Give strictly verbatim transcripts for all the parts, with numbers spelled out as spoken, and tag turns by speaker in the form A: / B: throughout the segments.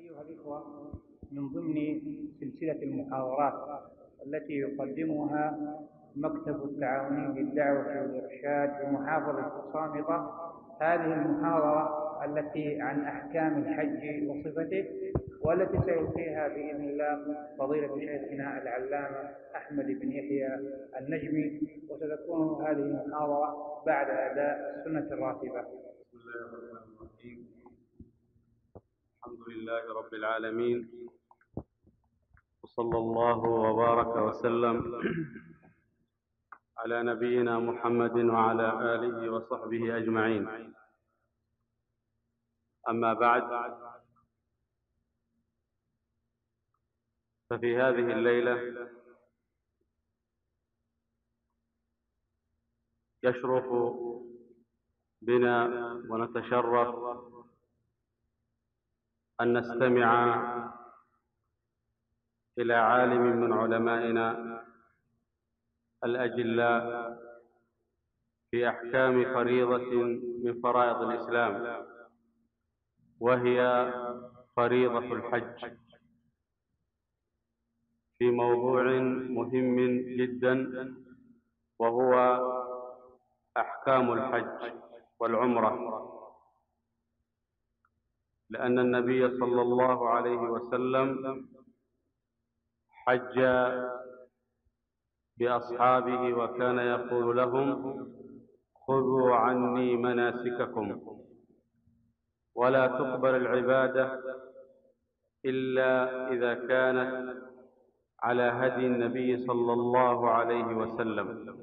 A: أيها الإخوة، من ضمن سلسلة المحاضرات التي يقدمها مكتب التعاوني للدعوة والإرشاد بمحافظة صامتة هذه المحاضرة التي عن أحكام الحج وصفته، والتي سيلقيها بإذن الله فضيلة شيخنا العلامة أحمد بن يحيى النجمي، وستكون هذه المحاضرة بعد أداء السنة الراتبة.
B: بسم الله الرحمن الرحيم. الحمد لله رب العالمين، وصلى الله وبارك وسلم على نبينا محمد وعلى آله وصحبه أجمعين. أما بعد، ففي هذه الليلة يشرف بنا ونتشرف أن نستمع إلى عالم من علمائنا الأجلاء في أحكام فريضة من فرائض الإسلام، وهي فريضة الحج، في موضوع مهم جدا، وهو أحكام الحج والعمرة. لأن النبي صلى الله عليه وسلم حج بأصحابه وكان يقول لهم: خذوا عني مناسككم، ولا تقبل العبادة إلا إذا كانت على هدي النبي صلى الله عليه وسلم.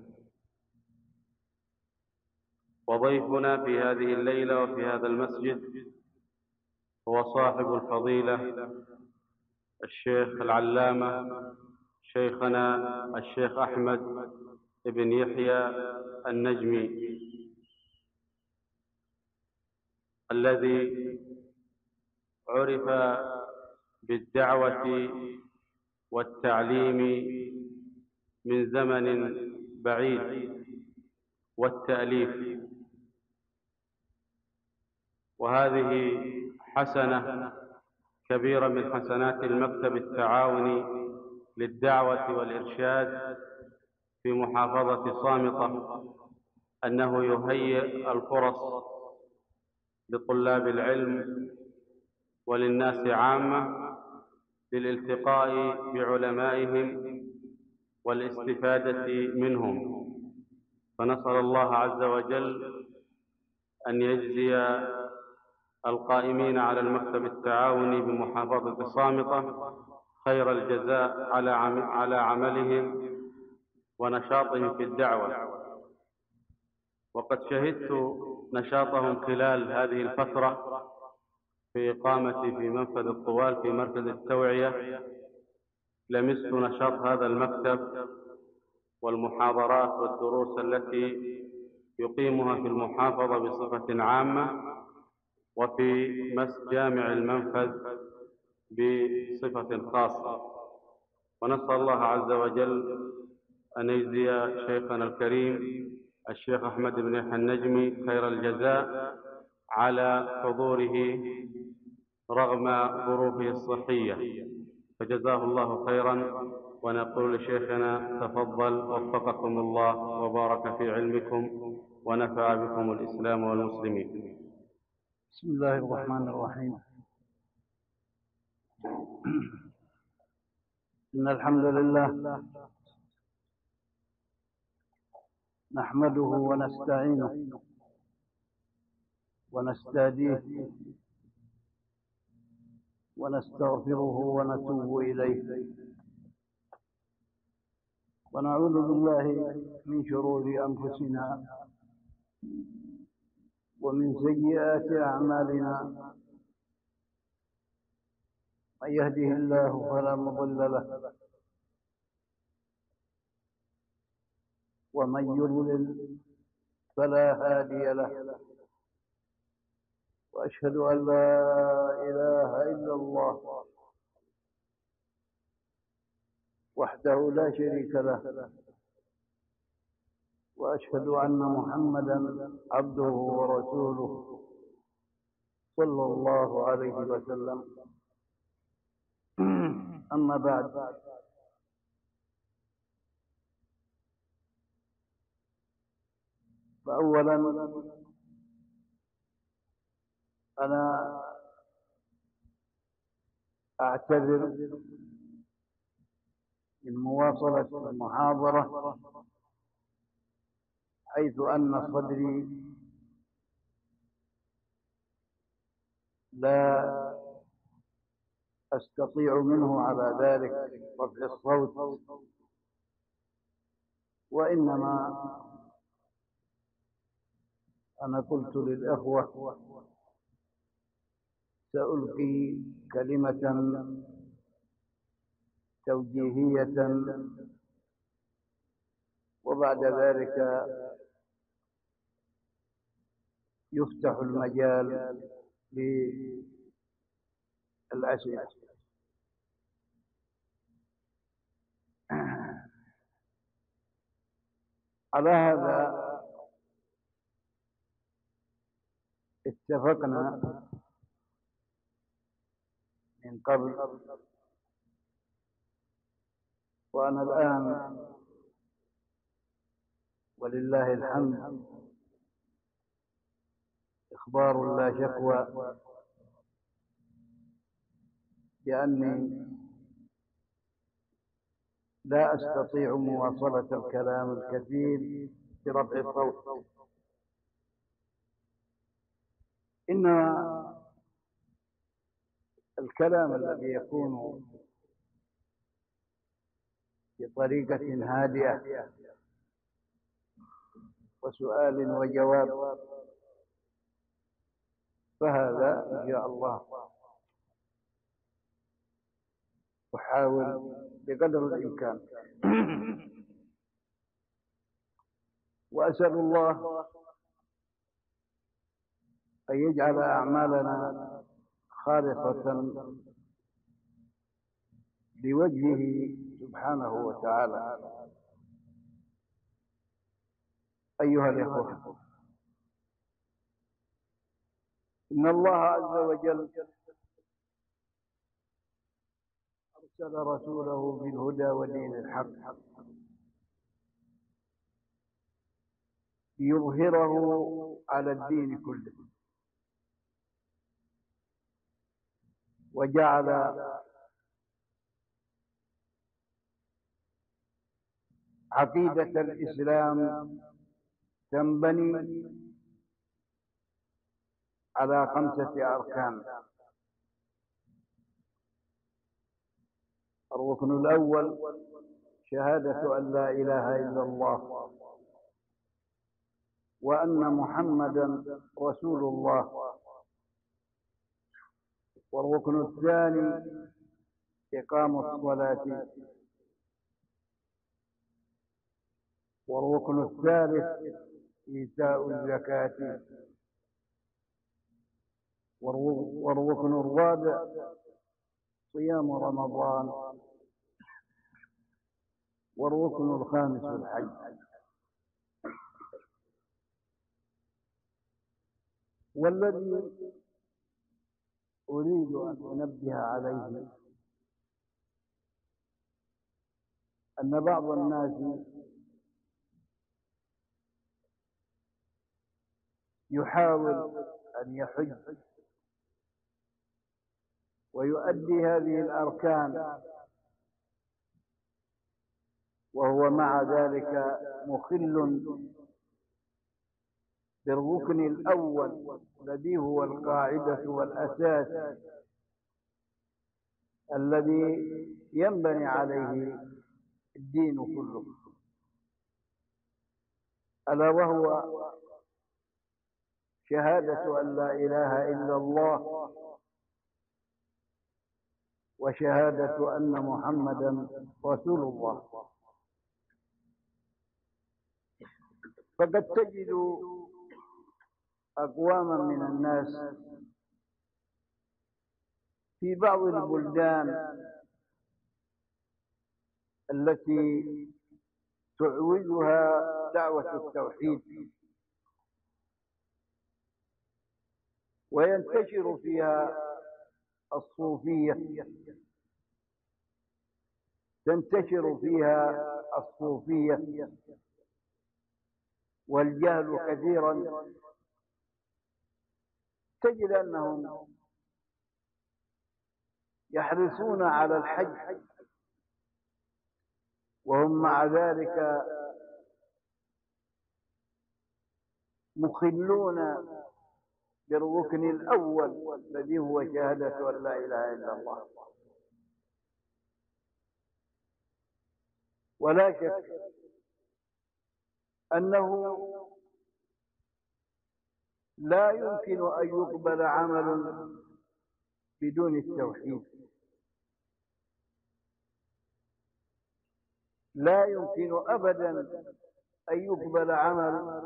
B: وضيفنا في هذه الليلة وفي هذا المسجد هو صاحب الفضيلة الشيخ العلامة شيخنا الشيخ أحمد بن يحيى النجمي، الذي عرف بالدعوة والتعليم من زمن بعيد والتأليف، وهذه حسنة كبيرة من حسنات المكتب التعاوني للدعوة والإرشاد في محافظة صامتة، أنه يهيئ الفرص لطلاب العلم وللناس عامة للالتقاء بعلمائهم والاستفادة منهم. فنسأل الله عز وجل أن يجزي القائمين على المكتب التعاوني بمحافظة صامتة خير الجزاء على على عملهم ونشاطهم في الدعوة. وقد شهدت نشاطهم خلال هذه الفترة في إقامتي في منفذ الطوال في مركز التوعية. لمست نشاط هذا المكتب والمحاضرات والدروس التي يقيمها في المحافظة بصفة عامة، وفي جامع المنفذ بصفة خاصة. ونسأل الله عز وجل أن يجزي شيخنا الكريم الشيخ أحمد بن يحيى النجمي خير الجزاء على حضوره رغم ظروفه الصحية، فجزاه الله خيرا. ونقول لشيخنا: تفضل، وفقكم الله وبارك في علمكم ونفع بكم الإسلام والمسلمين.
C: بسم الله الرحمن الرحيم. إن الحمد لله نحمده ونستعينه ونستهديه ونستغفره ونتوب إليه، ونعوذ بالله من شرور أنفسنا ومن سيئات أعمالنا. من يهده الله فلا مضل له، ومن يضلل فلا هادي له، وأشهد أن لا إله إلا الله وحده لا شريك له، وأشهد أن محمدا عبده ورسوله صلى الله عليه وسلم. أما بعد، فأولا أنا أعتذر من مواصلة المحاضرة، حيث أن صدري لا أستطيع منه على ذلك رفع الصوت، وإنما أنا قلت للأخوة سألقي كلمة توجيهية، وبعد ذلك يفتح المجال للأسئلة. على هذا اتفقنا من قبل، وأنا الآن ولله الحمد إخبار لا شكوى بأني لا أستطيع مواصلة الكلام الكثير برفع الصوت، إنما الكلام الذي يكون بطريقة هادئة وسؤال وجواب، فهذا إن شاء الله أحاول بقدر الإمكان. وأسأل الله أن يجعل أعمالنا خالصة لوجهه سبحانه وتعالى. أيها الإخوة، إن الله عز وجل أرسل رسوله بالهدى ودين الحق ليظهره على الدين كله، وجعل عقيدة الإسلام تنبني على خمسة أركان. الركن الأول شهادة أن لا إله إلا الله وأن محمدا رسول الله. والركن الثاني إقام الصلاة. والركن الثالث إيتاء الزكاة. والركن الرابع صيام رمضان. والركن الخامس الحج. والذي أريد أن أنبه عليه أن بعض الناس يحاول أن يحج ويؤدي هذه الأركان وهو مع ذلك مخل بالركن الأول الذي هو القاعدة والأساس الذي ينبني عليه الدين كله، ألا وهو شهادة أن لا إله إلا الله وشهادة أن محمدا رسول الله. فقد تجد أقواما من الناس في بعض البلدان التي تعوزها دعوة التوحيد وينتشر فيها الصوفية تنتشر فيها الصوفية والجهل كثيرا، تجد أنهم يحرصون على الحج وهم مع ذلك مخلون بالركن الأول الذي هو شهادة أن لا إله إلا الله. ولا شك أنه لا يمكن أن يقبل عمل بدون التوحيد، لا يمكن أبدا أن يقبل عمل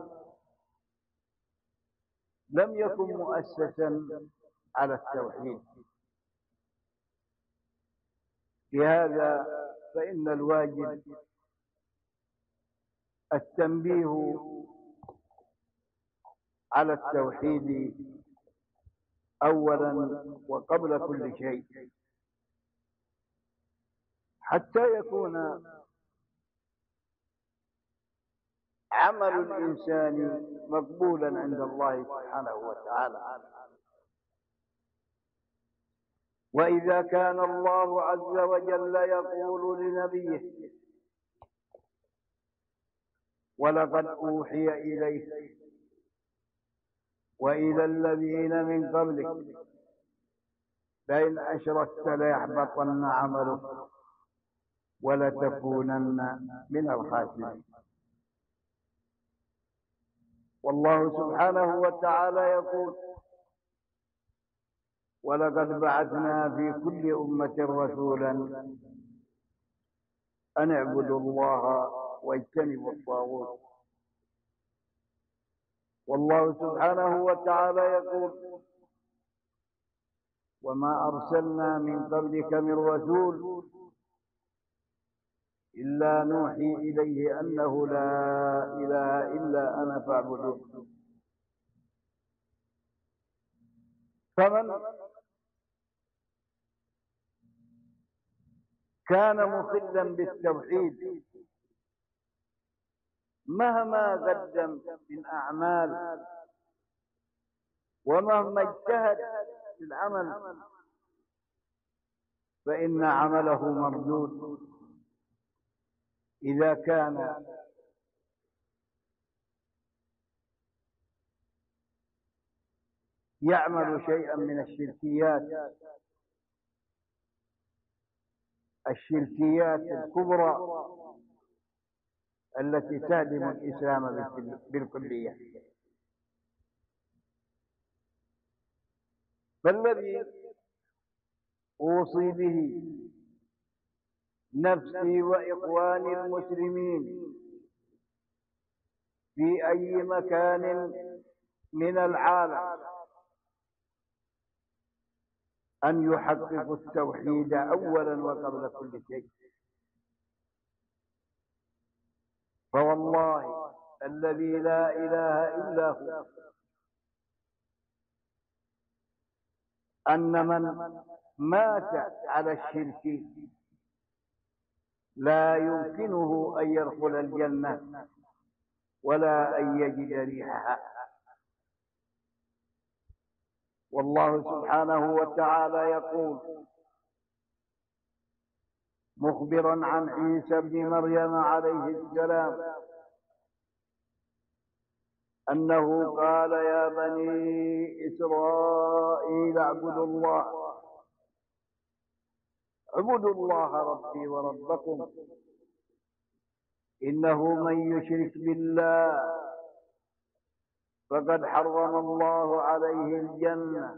C: لم يكن مؤسسا على التوحيد. لهذا فإن الواجب التنبيه على التوحيد أولا وقبل كل شيء، حتى يكون عمل الإنسان مقبولا عند الله سبحانه وتعالى. وإذا كان الله عز وجل يقول لنبيه: ولقد أوحي إليك وإلى الذين من قبلك لئن أشركت ليحبطن عملك ولتكونن من الخاسرين. والله سبحانه وتعالى يقول: ولقد بعثنا في كل أمة رسولا أن اعبدوا الله واجتنبوا الطاغوت. والله سبحانه وتعالى يقول: وما أرسلنا من قبلك من رسول إلا نوحي إليه أنه لا إله إلا أنا فاعبدون. فمن كان مخلا بالتوحيد مهما قدم من أعمال ومهما اجتهد في العمل فإن عمله مردود إذا كان يعمل شيئا من الشركيات الشركيات الكبرى التي تهدم الإسلام بالكلية. فالذي أوصي به نفسي وإخواني المسلمين في أي مكان من العالم أن يحققوا التوحيد أولا وقبل كل شيء. فوالله الذي لا إله إلا هو أن من مات على الشرك لا يمكنه أن يدخل الجنة ولا أن يجد ريحها. والله سبحانه وتعالى يقول مخبرا عن عيسى بن مريم عليه السلام أنه قال: يا بني إسرائيل اعبدوا الله اعبدوا الله ربي وربكم إنه من يشرك بالله فقد حرم الله عليه الجنة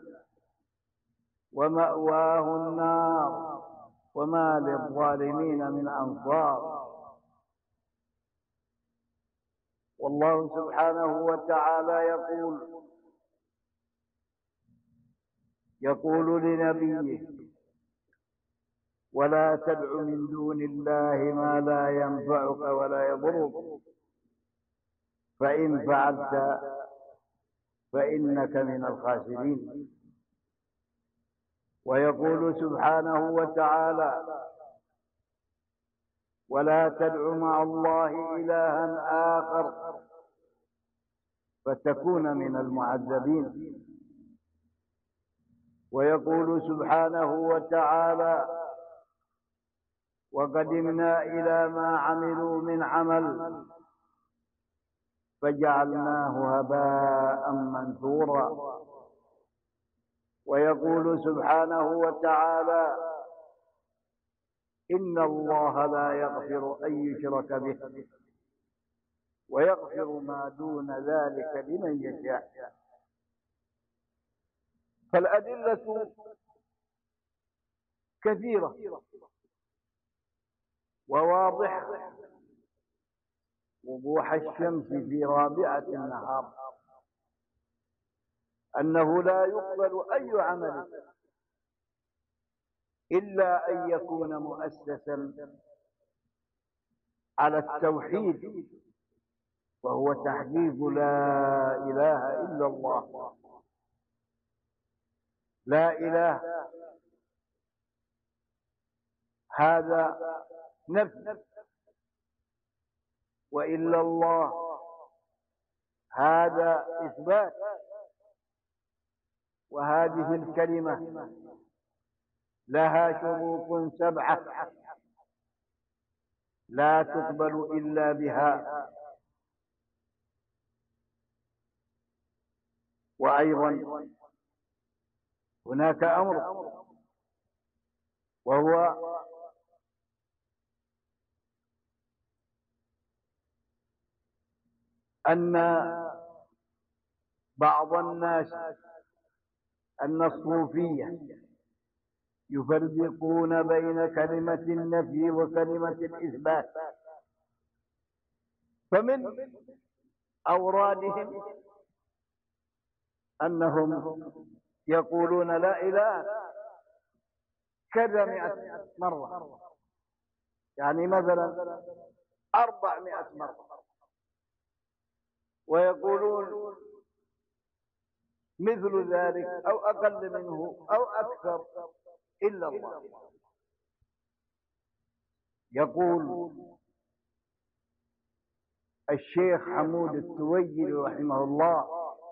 C: ومأواه النار وما للظالمين من أنصار. والله سبحانه وتعالى يقول يقول لنبيه: ولا تدع من دون الله ما لا ينفعك ولا يضرك فإن فعلت فإنك من الخاسرين. ويقول سبحانه وتعالى: ولا تدع مع الله إلها آخر فتكون من المعذبين. ويقول سبحانه وتعالى: وقدمنا إلى ما عملوا من عمل فجعلناه هباء منثورا. ويقول سبحانه وتعالى: إن الله لا يغفر أن يشرك به ويغفر ما دون ذلك لمن يشاء. فالأدلة كثيرة وواضحة وضوح الشمس في رابعة النهار أنه لا يقبل أي عمل إلا أن يكون مؤسسا على التوحيد، وهو تحقيق لا إله إلا الله. لا إله هذا نفي، وإلا الله هذا إثبات. وهذه الكلمة لها شروط سبعة لا تقبل إلا بها. وأيضا هناك أمر، وهو أن بعض الناس أن الصوفية يفرقون بين كلمة النفي وكلمة الإثبات، فمن أورادهم أنهم يقولون لا إله كذا مئة مرة، يعني مثلا أربعمائة مرة، ويقولون مثل ذلك أو أقل منه أو أكثر إلا الله. يقول الشيخ حمود التويجري رحمه الله،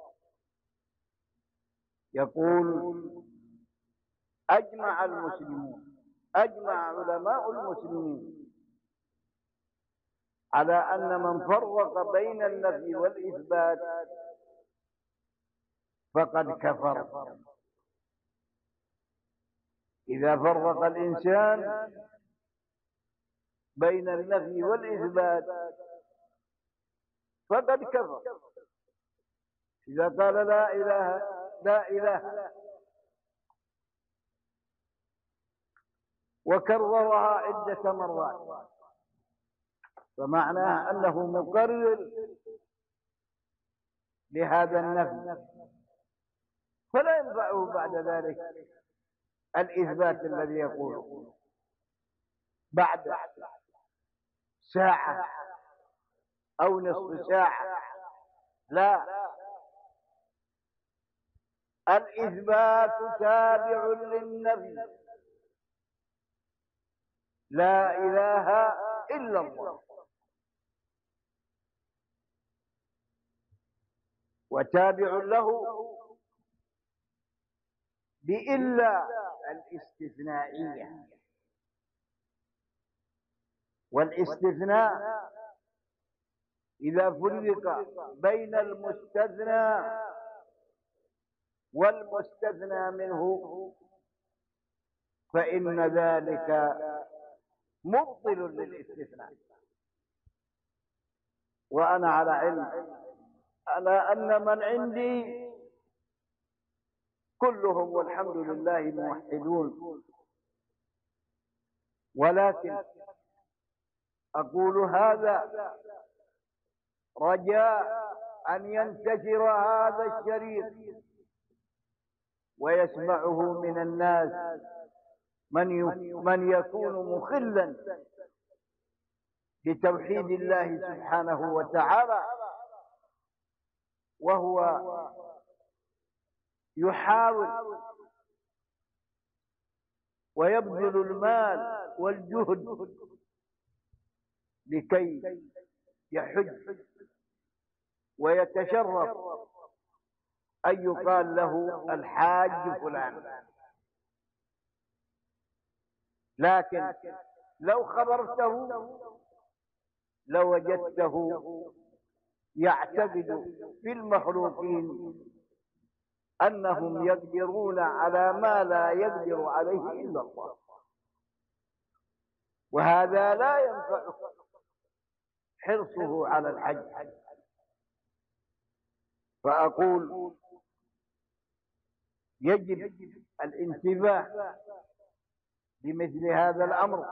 C: يقول: أجمع المسلمون أجمع علماء المسلمين على أن من فرق بين النفي والإثبات فقد كفر. إذا فرق الإنسان بين النفي والإثبات فقد كفر. إذا قال لا إله لا إله وكررها عدة مرات فمعناه أنه مقرر لهذا النفي، فلا ينفعه بعد ذلك الإثبات الذي يقوله بعد ساعة أو نصف ساعة. لا، الإثبات تابع للنفي. لا إله إلا الله، وتابع له بإلا الاستثنائية. والاستثناء إذا فرق بين المستثنى والمستثنى منه فإن ذلك مبطل للاستثناء. وأنا على علم على أن من عندي كلهم والحمد لله موحدون، ولكن أقول هذا رجاء أن ينتشر هذا الشريط ويسمعه من الناس من من يكون مخلا بتوحيد الله سبحانه وتعالى، وهو يحاول ويبذل المال والجهد لكي يحج ويتشرف أن يقال له الحاج فلان. لكن لو خبرته لوجدته يعتقد في المخلوقين أنهم يقدرون على ما لا يقدر عليه إلا الله، وهذا لا ينفع حرصه على الحج. فأقول يجب الانتباه لمثل هذا الأمر،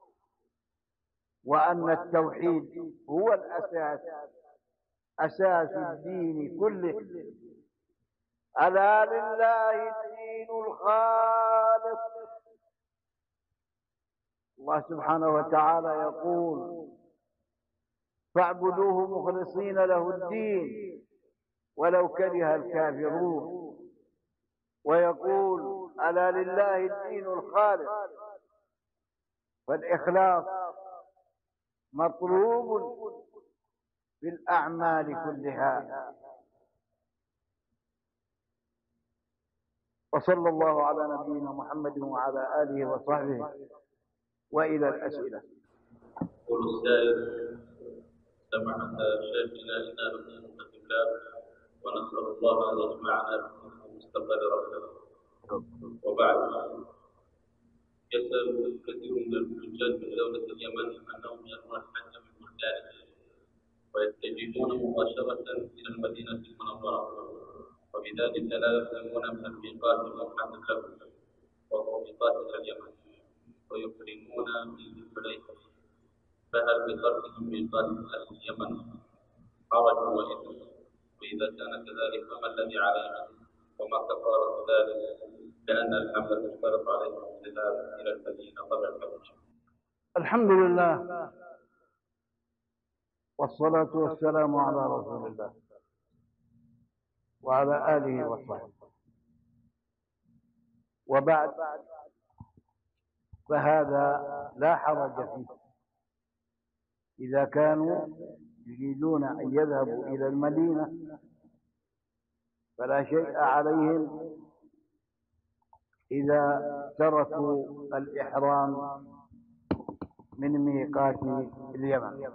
C: وأن التوحيد هو الأساس، أساس الدين كله. ألا لله الدين الخالص. الله سبحانه وتعالى يقول فاعبدوه مخلصين له الدين ولو كره الكافرون. ويقول ألا لله الدين الخالص. فالإخلاص مطلوب في الأعمال كلها. وصلى الله على نبينا محمد وعلى آله وصحبه. وإلى الأسئلة.
D: يقول السائل: سمعت شيخنا إنا نقيم القبلة ونسأل الله أن يجمعنا في المستقبل رحمه. وبعد، يسأل كثير من الحجاج من دولة اليمن أنهم يرون الحج من بلدانهم ويتجهون مباشرة إلى المدينة المنورة، وبذلك لا يسلمون من الميقات المحدد لهم وهو ميقات اليمن، ويحرمون من الحليفة. فهل بتركهم ميقات أهل اليمن حرج وإثم؟ وإذا كان كذلك فما الذي عليهم وما كفارة ذلك؟ لأن الحمل المشترط عليهم الذهاب إلى المدينة قبل الحج.
C: الحمد لله والصلاة والسلام على رسول الله وعلى آله وصحبه. وبعد، فهذا لا حرج فيه إذا كانوا يريدون أن يذهبوا إلى المدينة، فلا شيء عليهم إذا تركوا الإحرام من ميقات اليمن.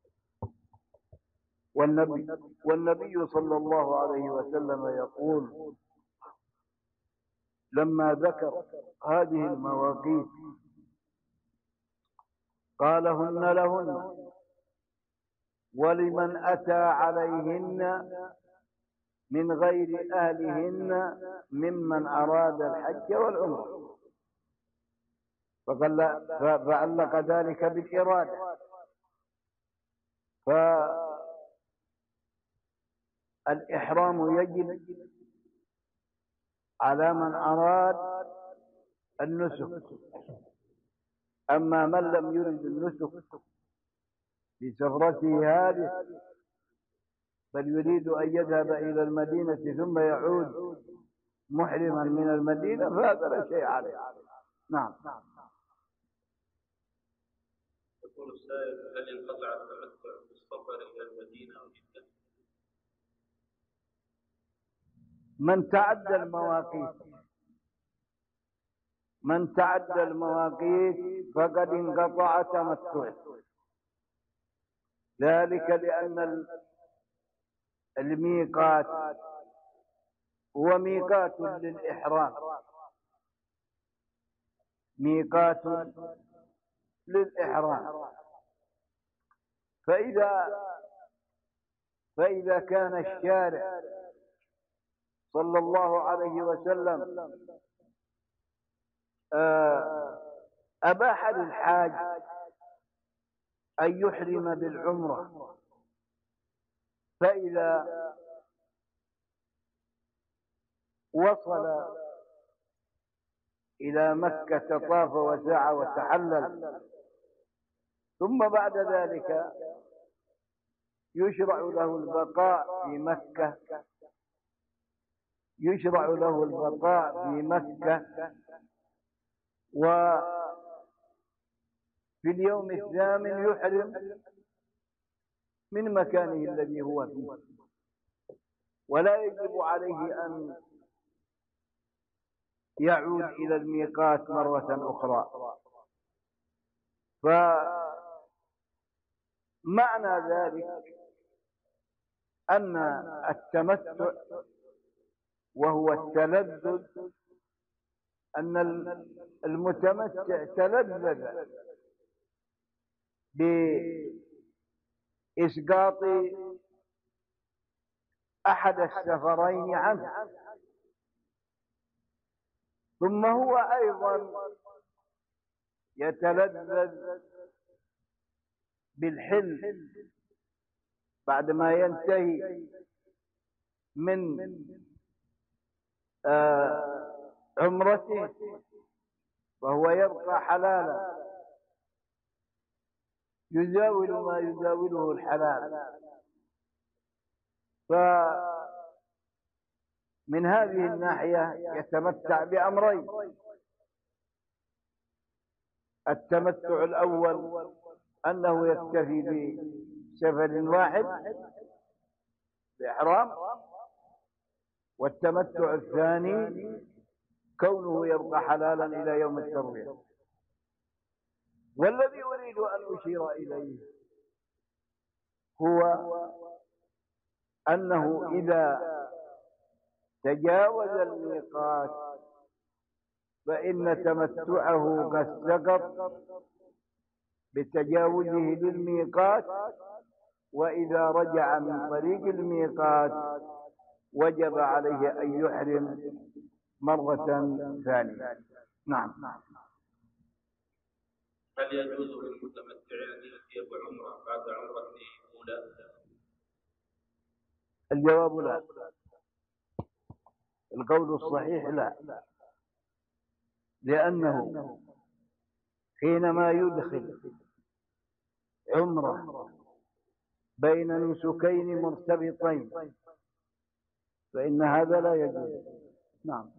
C: والنبي, والنبي صلى الله عليه وسلم يقول لما ذكر هذه المواقيت قال هن لهن ولمن أتى عليهن من غير أهلهن ممن أراد الحج والعمرة. فعلق ذلك بالإرادة. فالإحرام يجب على من أراد النسك. أما من لم يرد النسك بسفرته هذه بل يريد أن يذهب إلى المدينة ثم يعود محرما من المدينة فهذا لا شيء عليه. نعم.
D: يقول السائل: هل ينقطع التمتع بالسفر إلى المدينة أو جدة؟
C: من تعدى المواقيت من تعدى المواقيت فقد انقطع تمتعه. ذلك لأن الميقات هو ميقات للإحرام، ميقات للإحرام. فإذا فإذا كان الشارع صلى الله عليه وسلم أباح للحاج أن يحرم بالعمرة، فإذا وصل إلى مكة طاف وسعى وتحلل، ثم بعد ذلك يشرع له البقاء في مكة يشرع له البقاء في مكة في اليوم الثامن يحرم من مكانه الذي هو فيه، ولا يجب عليه أن يعود إلى الميقات مرة أخرى. فمعنى ذلك أن التمتع وهو التلذذ، أن المتمتع تلذذ بإسقاط أحد السفرين عنه، ثم هو أيضا يتلذذ بالحل بعدما ينتهي من آه عمرته، وهو يبقى حلالا يزاول ما يزاوله الحلال. فمن هذه الناحية يتمتع بأمرين: التمتع الأول أنه يكتفي بسفر واحد بإحرام، والتمتع الثاني كونه يبقى حلالا إلى يوم التروية. والذي أريد أن أشير إليه هو أنه إذا تجاوز الميقات فإن تمتعه قد سقط بتجاوزه للميقات، وإذا رجع من طريق الميقات وجب عليه أن يحرم مرة ثانية. نعم.
D: هل يجوز للمتمتع أن يأتي بعمرة بعد عمرة أولى؟
C: الجواب لا. القول الصحيح لا، لأنه حينما يدخل عمرة بين نسكين مرتبطين فإن هذا لا يجوز. نعم.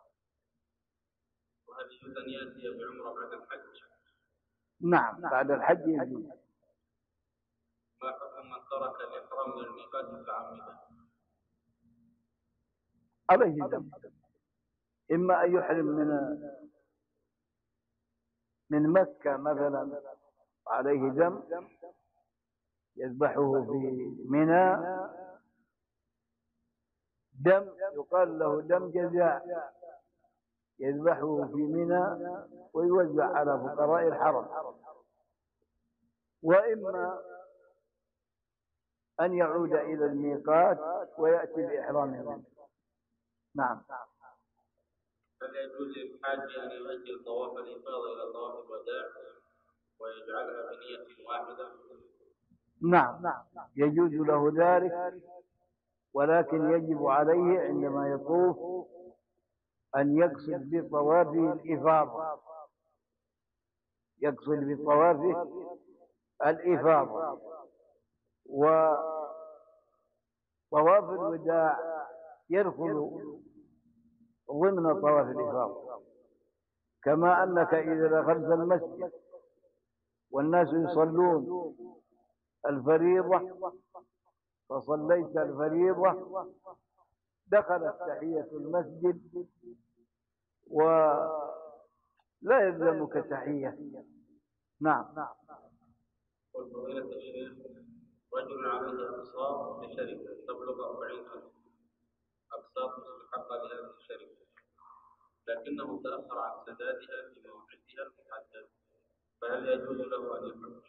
D: وهل يجوز أن يأتي بعمرة بعد الحج؟
C: نعم، بعد الحج يجوز.
D: ما حكم من ترك الإحرام من الميقات متعمدا؟
C: عليه ذنب، إما أن يحرم من من مكة مثلا عليه دم يذبحه في منى، دم يقال له دم جزاء يذبحه في منى ويوزع على فقراء الحرم، وإما أن يعود إلى الميقات ويأتي بإحرامه. نعم.
D: هل يجوز للحاج أن يؤجل طواف الإفاضة إلى طواف الوداع ويجعلها بنية واحدة؟
C: نعم، يجوز له ذلك، ولكن يجب عليه عندما يطوف أن يقصد بطوافه الإفاضة، يقصد بطوافه الإفاضة. وطواف الوداع يدخل ضمن طواف الإفاضة، كما أنك إذا دخلت المسجد والناس يصلون الفريضة فصليت الفريضة دخلت تحية المسجد ولا يلزمك تحية. نعم.
D: وفضيلة الشيخ، رجل عليه أقساط لشركة تبلغ أربعين ألف، أقساط مستحقة لهذه الشركة، لكنه تأخر عن سدادها في موعدها المحدد، فهل يجوز له أن يحج؟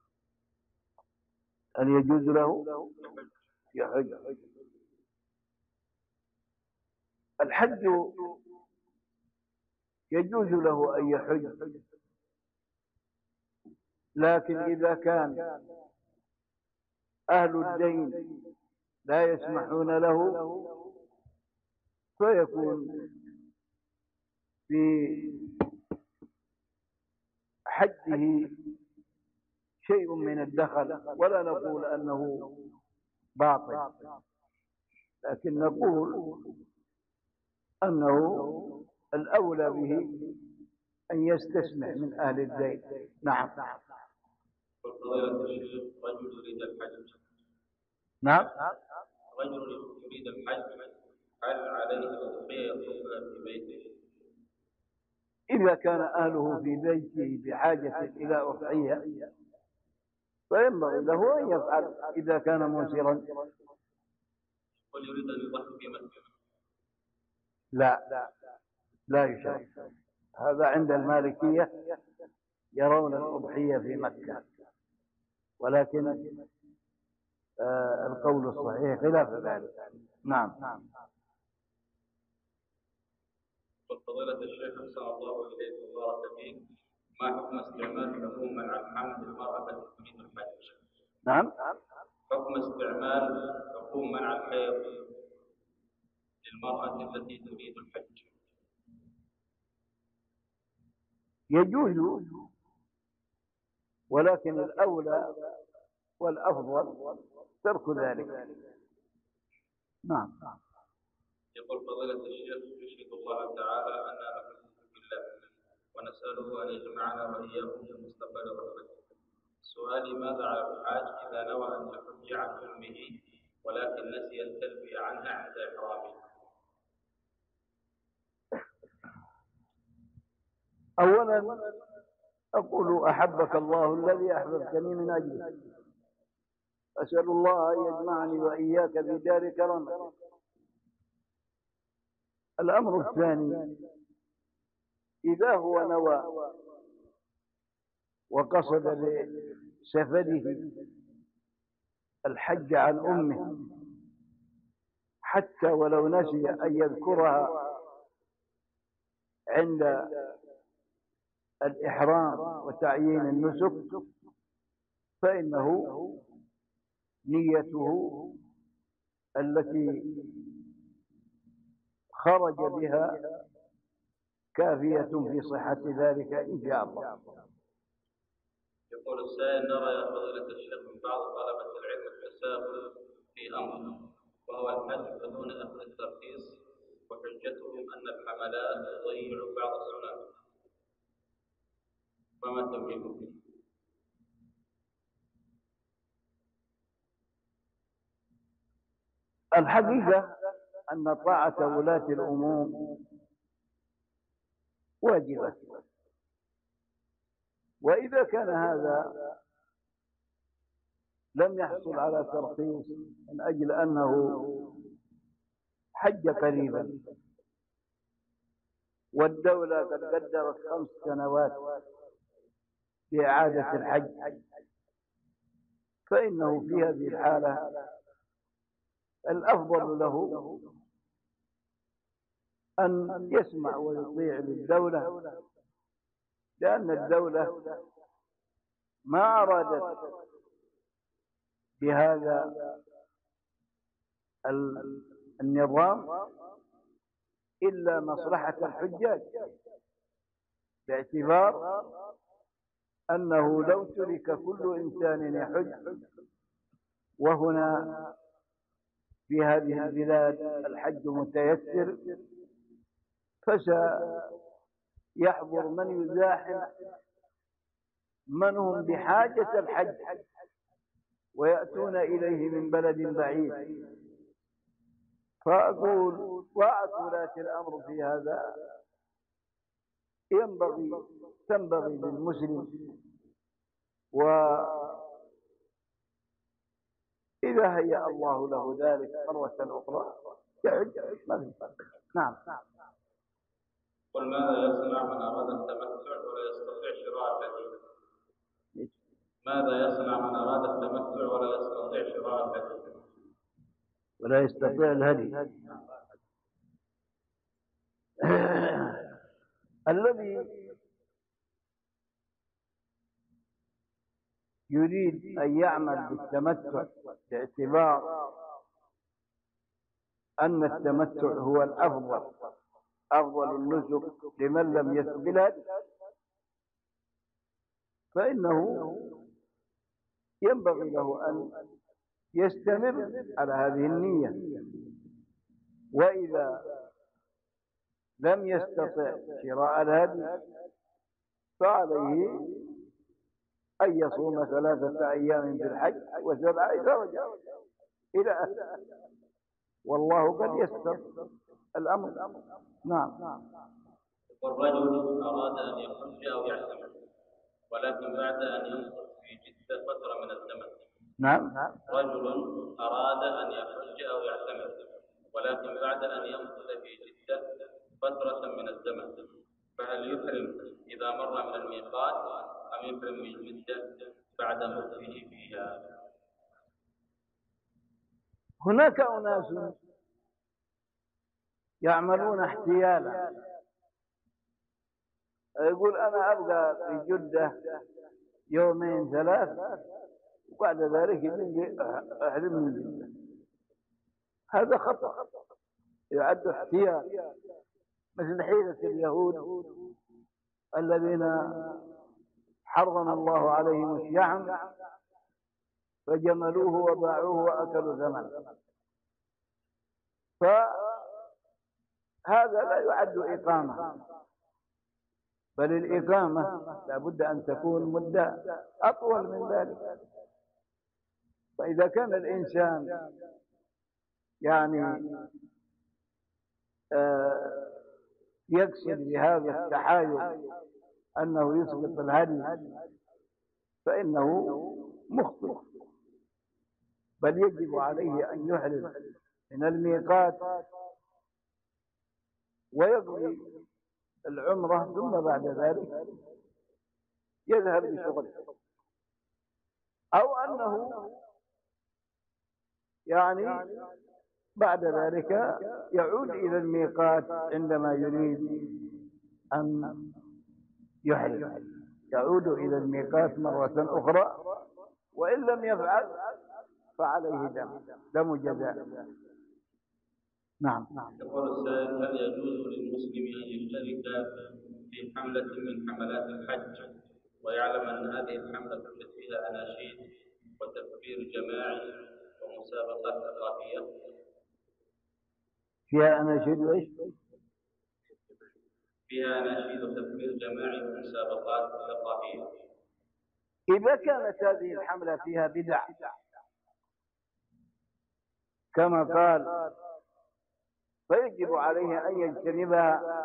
C: أن يجوز له يحج. الحج يجوز له أن يحج، لكن إذا كان أهل الدين لا يسمحون له فيكون في حجه شيء من الدخل، ولا نقول أنه باطل، لكن نقول أنه الأولى به أن يستسمح من أهل البيت. نعم.
D: فضيلة الشيخ، رجل يريد الحج.
C: نعم.
D: رجل يريد الحج، هل عليه أضحية يصومها في بيته؟
C: إذا كان أهله في بيته بحاجة إلى أضحية فينبغي له أن يفعل إذا كان مسرا.
D: قل يريد أن يضحي في مكة.
C: لا لا يشرع. هذا عند المالكية يرون الأضحية في مكة، ولكن آه القول الصحيح خلاف ذلك. نعم.
D: فضيلة الشيخ أحسن الله إليك وبارك فيك، ما حكم استعمال عموما عن حمل المرأة التي تريد الحج؟
C: نعم.
D: حكم استعمال حكوم منع الحيض للمرأة التي تريد الحج.
C: يجوز، ولكن الأولى والأفضل ترك ذلك. نعم.
D: يقول فضيلة الشيخ يشهد الله تعالى أننا نحبكم بالله ونسأله أن يجمعنا وإياكم في مستقبل رحمته. سؤالي: ماذا على الحاج إذا نوى أن يحج عن أمه ولكن نسي التلبية عنها عند إحرامه؟
C: أولا أقول أحبك الله الذي أحببتني من أجله، أسأل الله أن يجمعني وإياك في دار كرامته. الأمر الثاني: إذا هو نوى وقصد بسفره الحج عن أمه حتى ولو نسي أن يذكرها عند الإحرام وتعيين النسك، فإنه نيته التي خرج بها كافية في صحة ذلك إن شاء الله.
D: يقول السائل: نرى يا فضيلة الشيخ من بعض طلبة العلم التساهل في أمر، وهو الحج بدون أخذ الترخيص، وحجتهم أن الحملات تضيع بعض السنن، فما توجيهكم؟
C: الحقيقة أن طاعة ولاة الأمور واجبة، وإذا كان هذا لم يحصل على ترخيص من أجل أنه حج قريبا والدولة قد قدرت خمس سنوات لإعادة الحج، فإنه في هذه الحالة الأفضل له أن يسمع ويطيع للدولة، لأن الدولة ما أرادت بهذا النظام إلا مصلحة الحجاج، باعتبار أنه لو ترك كل إنسان يحج، وهنا في هذه البلاد الحج متيسر، فسيحضر من يزاحم من هم بحاجة الحج ويأتون إليه من بلد بعيد. فأقول طاعة ولاة الأمر في هذا ينبغي تنبغي للمسلم، وإذا هيأ الله له ذلك مرة أخرى يعد ما في فرق. نعم.
D: قل ماذا يصنع من أراد التمتع ولا يستطيع شراء الهدي؟ ماذا يصنع من أراد التمتع ولا يستطيع شراء الهدي؟
C: ولا يستطيع الهدي. الذي يريد أن يعمل بالتمتع باعتبار أن التمتع هو الأفضل، أفضل النسك لمن لم يسق الهدي، فإنه ينبغي له أن يستمر على هذه النية، وإذا لم يستطع شراء الهدي فعليه أن يصوم ثلاثة أيام في الحج وسبعة إذا رجع إلى أهله، والله قد يسر الأمر. نعم.
D: والرجل أراد أن يحج أو يعتمر ولكن بعد أن يمكث في جدة فترة من الزمن.
C: نعم.
D: رجل أراد أن يحج أو يعتمر ولكن بعد أن يمكث في جدة فترة من الزمن، فهل يحرم إذا مر من الميقات أم يحرم من جدة بعد مكثه فيها؟
C: هناك أناس يعملون احتيالا، يقول أنا أبقى في جدة يومين ثلاث وبعد ذلك أحرم من جدة. هذا خطأ، يعد احتيال، مثل حيلة اليهود الذين حرم الله عليهم الشحم فجملوه وباعوه وأكلوا ثمنه، فهذا لا يعد إقامة، بل الإقامة لابد أن تكون مدة أطول من ذلك. فإذا كان الإنسان يعني آه يقصد بهذا التحايل أنه يسقط الهدي فإنه مخطئ، بل يجب عليه أن يحرم من الميقات ويقضي العمرة ثم بعد ذلك يذهب لشغله، أو أنه يعني بعد ذلك يعود إلى الميقات عندما يريد أن يحرم، يعود إلى الميقات مرة أخرى، وإن لم يفعل فعليه دم دم جزاء. نعم.
D: يقول السائل: هل يجوز للمسلم أن يشترك في حملة من حملات الحج ويعلم أن هذه الحملة توجد فيها أناشيد وتكبير جماعي ومسابقات ثقافية؟
C: فيها أناشيد وإيش؟
D: فيها أناشيد وتكبير جماعي ومسابقات ثقافية.
C: إذا كانت هذه الحملة فيها بدع كما قال فيجب عليه أن يجتنبها،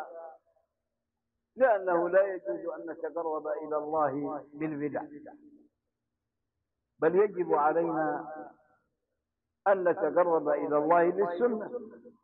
C: لأنه لا يجوز أن نتقرب إلى الله بالبدع، بل يجب علينا أن نتقرب إلى الله بالسنة.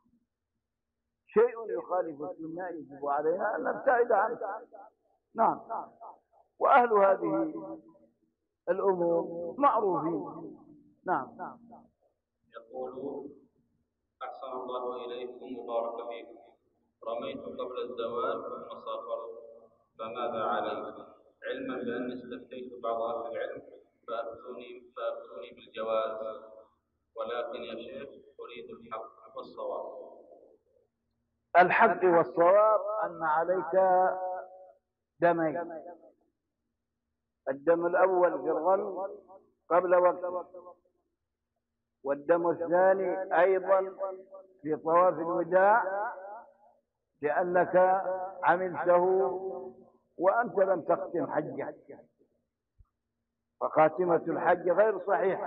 C: شيء يخالف السنة يجب علينا أن نبتعد عنه. نعم. وأهل هذه الأمور معروفين. نعم.
D: يقول: أحسن الله إليكم وبارك فيكم، رميت قبل الزواج ثم سافرت، فماذا علي؟ علما بأني استفتيت بعض أهل العلم فأفتوني فأفتوني بالجواز، ولكن يا شيخ أريد الحق والصواب.
C: الحق والصواب أن عليك دمين: الدم الأول في الرمي قبل وقته، والدم الثاني أيضا في طواف الوداع لأنك عملته وأنت لم تختم حجك، فخاتمة الحج غير صحيحة،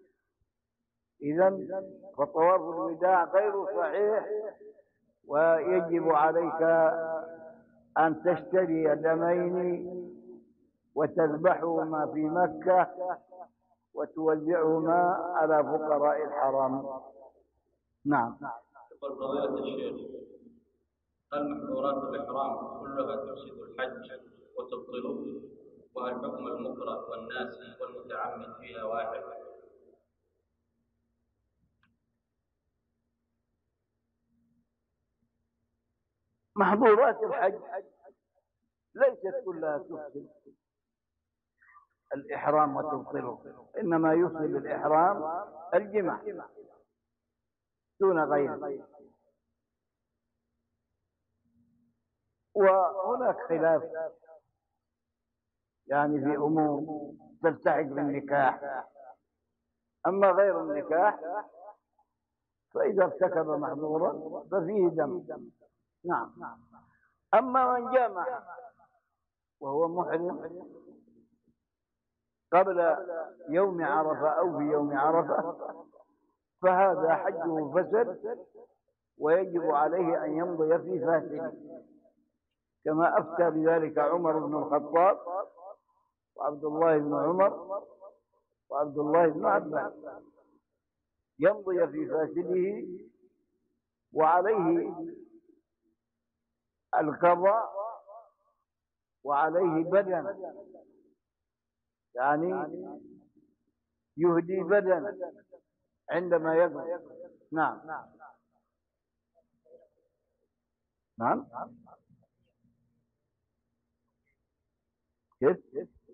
C: إذن فطواف الوداع غير صحيح، ويجب عليك أن تشتري دمين وتذبحهما في مكة وتوزعهما على فقراء الحرم. نعم.
D: يقول فضيلة الشيخ: هل محظورات الإحرام كلها تفسد الحج وتبطله؟ وهل حكم المكره والناسي والمتعمد فيها واحد؟
C: محظورات الحج ليست كلها تفسد الإحرام وتبطله، إنما يفسد الإحرام الجماع دون غيره. وهناك خلاف يعني في أمور تلتحق بالنكاح، أما غير النكاح فإذا ارتكب محظورا ففيه دم. نعم. أما من جامع وهو محرم قبل يوم عرفة أو في يوم عرفة، فهذا حجه فسد ويجب عليه أن يمضي في فاسده، كما أفتى بذلك عمر بن الخطاب وعبد الله بن عمر وعبد الله بن عباس، يمضي في فاسده وعليه القضاء وعليه بدن، يعني يهدي بدن عندما يقضي. نعم نعم كيف؟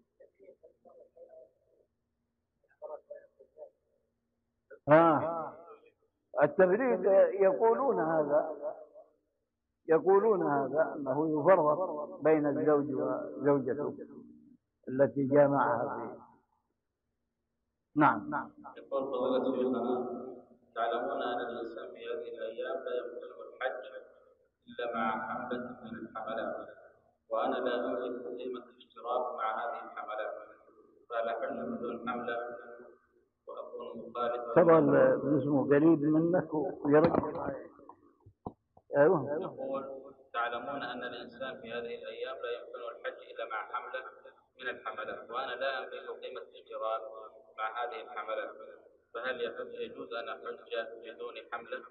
C: ها التفريق يقولون هذا يقولون هذا أنه يفرق بين الزوج وزوجته التي جامعها فيه. نعم نعم.
D: يقول فضيلة شيخنا: تعلمون أن الإنسان في هذه الأيام لا يمكنه الحج إلا مع حملة من الحملات، وأنا لا أملك قيمة الاشتراك مع هذه الحملات، فهل أحج بدون حملة وأكون مخالفا؟
C: ترى الاسم قريب منك ويرجع. أيوه.
D: يقول: تعلمون أن الإنسان في هذه الأيام لا يمكنه الحج إلا مع حملة من الحملات، وأنا لا أملك قيمة الاشتراك مع هذه الحملات، فهل يجوز أن أحج بدون حملة؟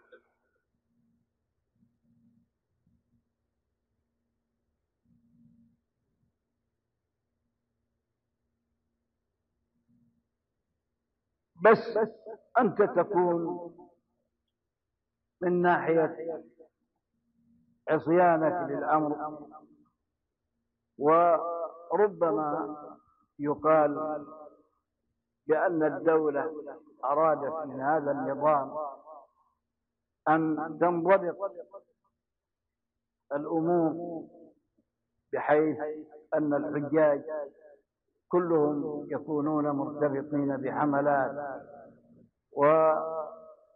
C: بس أنت تكون من ناحية عصيانك للأمر، وربما يقال بأن الدولة أرادت من هذا النظام أن تنضبط الأمور بحيث أن الحجاج كلهم يكونون مرتبطين بحملات، وإذا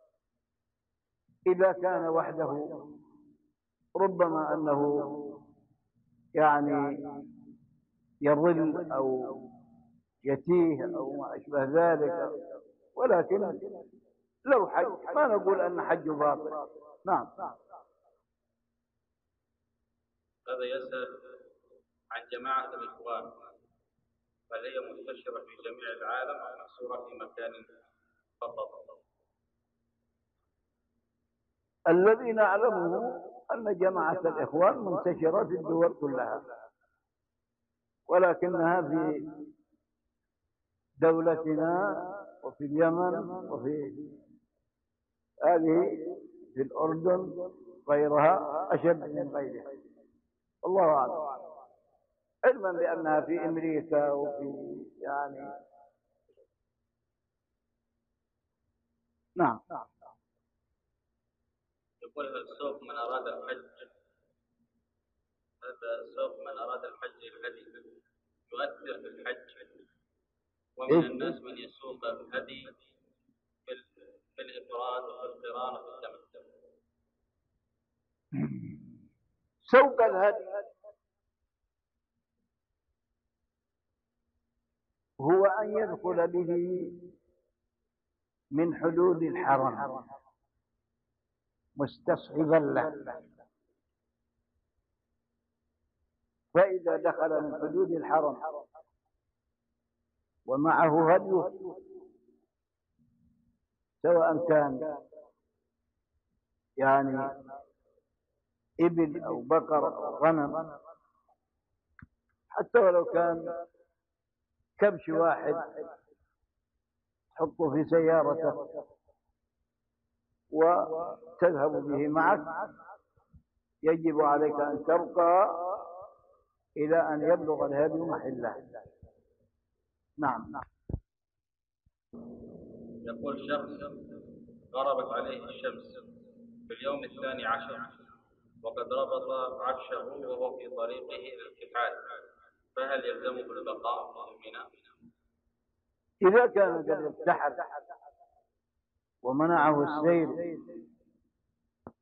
C: كان وحده ربما أنه يعني يضل أو يتيه أو ما أشبه ذلك، ولكن لو حج ما نقول أن حج باطل. نعم.
D: هذا يسأل عن جماعة الإخوان، هل هي منتشرة في جميع العالم أو محصورة في مكان فقط؟
C: الذي نعلمه أن جماعة الإخوان منتشرة في الدول كلها، ولكنها في دولتنا وفي اليمن وفي هذه في الأردن غيرها أشد من غيرها، الله أعلم، علما بأنها في أمريكا وفي يعني نعم.
D: يقول: هل سوق من أراد الحج هذا سوق من أراد الحج الهدي يؤثر في الحج؟ ومن الناس من يسوق الهدي في الإفراد وفي القران وفي التمتع.
C: سوق الهدي هو أن يدخل به من حدود الحرم مستصحبا له، فإذا دخل من حدود الحرم ومعه هدي، سواء كان يعني إبل أو بقر أو غنم، حتى ولو كان كبش واحد تحطه في سيارتك وتذهب به معك، يجب عليك أن ترقى إلى أن يبلغ الهدي محله. نعم.
D: يقول شخص: غربت عليه الشمس في اليوم الثاني عشر وقد ربط عفشه وهو في طريقه إلى الكحال، فهل يلزمه البقاء في منى؟
C: إذا كان قد ارتحل ومنعه السير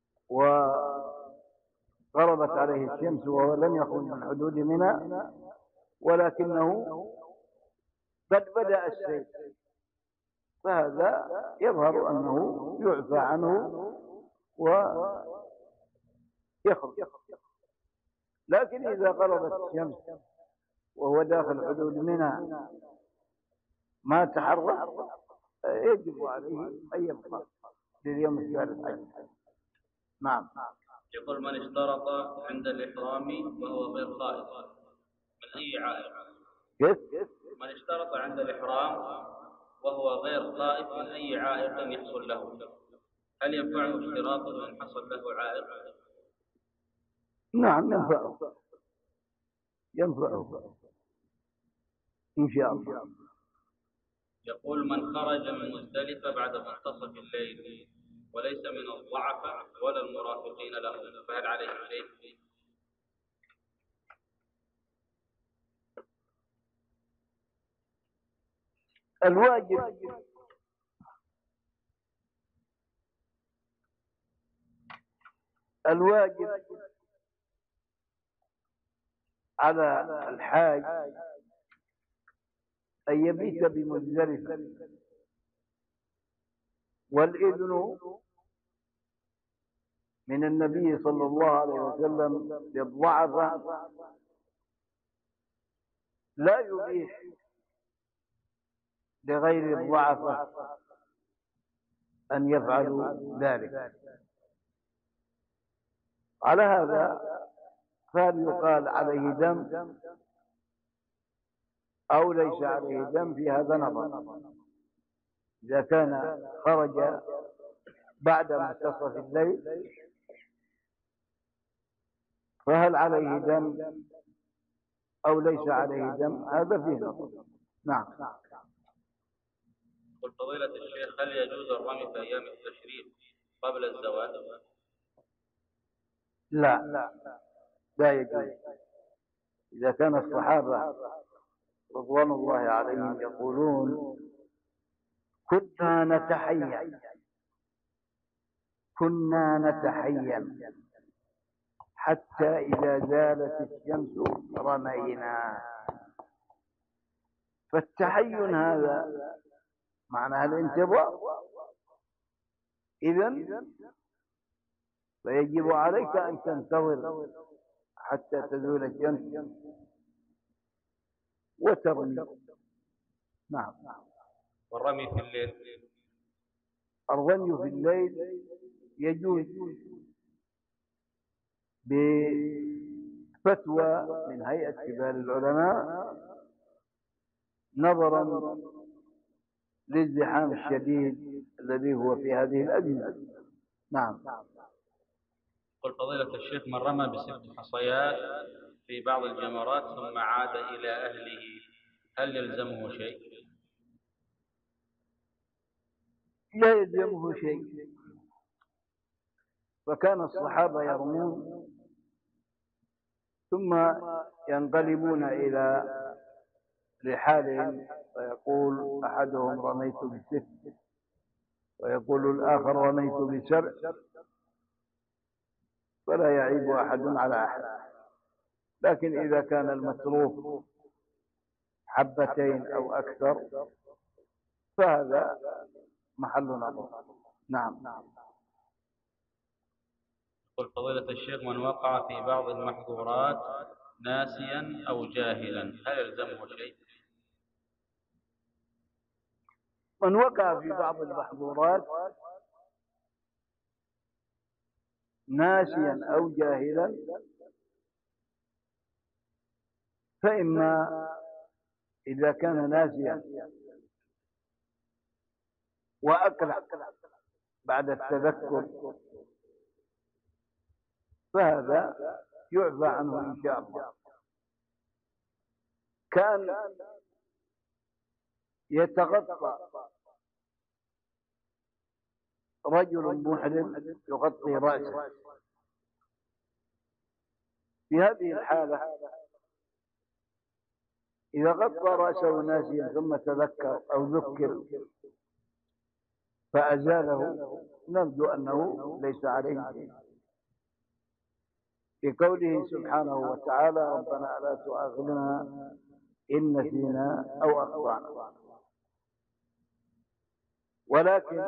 C: وغربت عليه الشمس وهو لم يخرج من حدود منى، ولكنه قد بدأ السيل، فهذا يظهر أنه يعفى عنه ويخرج. لكن إذا غربت الشمس وهو داخل حدود منى ما تحرك يجب عليه أن يبقى لليوم الثالث عشر. نعم.
D: يقول: من اشترط عند الإحرام وهو غير خائف من أي عائق؟
C: كيف؟
D: من اشترط عند الإحرام وهو غير خائف من أي عائق يحصل له، هل ينفعه اشتراطه إن حصل له عائق؟
C: نعم ينفعه، ينفعه إن شاء الله.
D: يقول: من خرج من مزدلفة بعد منتصف الليل وليس من الضعفاء ولا المرافقين له، فهل عليه شيء؟
C: الواجب الواجب على الحاج أن يبيت بمزدلفة، والإذن من النبي صلى الله عليه وسلم للضعفاء لا يبيح لغير الضعفاء أن يفعلوا ذلك. على هذا فليقال عليه دم أو ليس عليه دم، في هذا نظر. إذا كان خرج بعد منتصف الليل فهل عليه دم أو ليس عليه دم، هذا فيه نظر. نعم.
D: قل فضيلة الشيخ: هل يجوز الرمي في أيام التشريق قبل الزواج؟
C: لا لا يجوز. إذا كان الصحابة رضوان الله عليهم يقولون: كنا نتحين كنا نتحين حتى إذا زالت الشمس رمينا. فالتحين هذا معناها الانتظار، إذن فيجب عليك أن تنتظر حتى تزول الشمس وترمي. نعم.
D: والرمي في الليل؟
C: الرمي في الليل يجوز بفتوى من هيئة كبار العلماء نظرا للزحام الشديد الذي هو في هذه الأزمنة. نعم.
D: قل فضيلة الشيخ: من رمى بست حصيات في بعض الجمرات ثم عاد إلى أهله هل يلزمه شيء؟
C: لا يلزمه شيء، فكان الصحابة يرمون ثم ينقلبون إلى رحالهم، فيقول أحدهم: رميت بست، ويقول الآخر: رميت بسبع، فلا يعيب أحد على أحد. لكن إذا كان المتروك حبتين أو أكثر فهذا محل نظر. نعم.
D: قل فضيلة الشيخ: من وقع في بعض المحظورات ناسيا أو جاهلا هل يلزمه شيء؟
C: من وقع في بعض المحظورات ناسيا أو جاهلا فإما إذا كان ناسيا وأقلع بعد التذكر فهذا يعفى عنه إن شاء الله. كان يتغطى رجل محرم يغطي رأسه، في هذه الحالة إذا غطى رأسه ناسيا ثم تذكر أو ذكر فأزاله نرجو أنه ليس عليه شيء، في قوله سبحانه وتعالى: ربنا لا تؤاخذنا إن نسينا أو أخطأنا. ولكن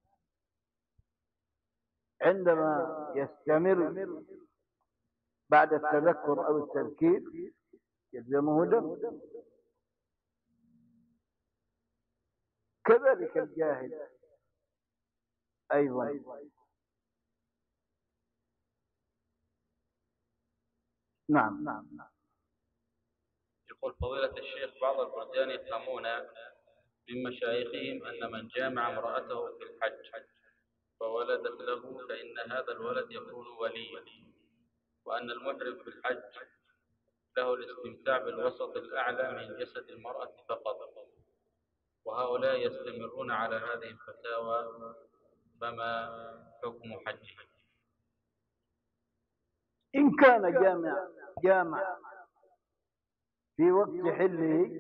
C: عندما يستمر بعد التذكر أو التذكير يلزمه دم. كذلك الجاهل أيضا. نعم.
D: يقول فضيلة الشيخ بعض البلدان يفهمون من مشايخهم أن من جامع امرأته في الحج فولدت له فإن هذا الولد يكون وليا، وأن المحرم في الحج له الاستمتاع بالوسط الأعلى من جسد المرأة فقط، وهؤلاء يستمرون على هذه الفتاوى، فما حكم حجه؟
C: إن كان جامع جامع في وقت حله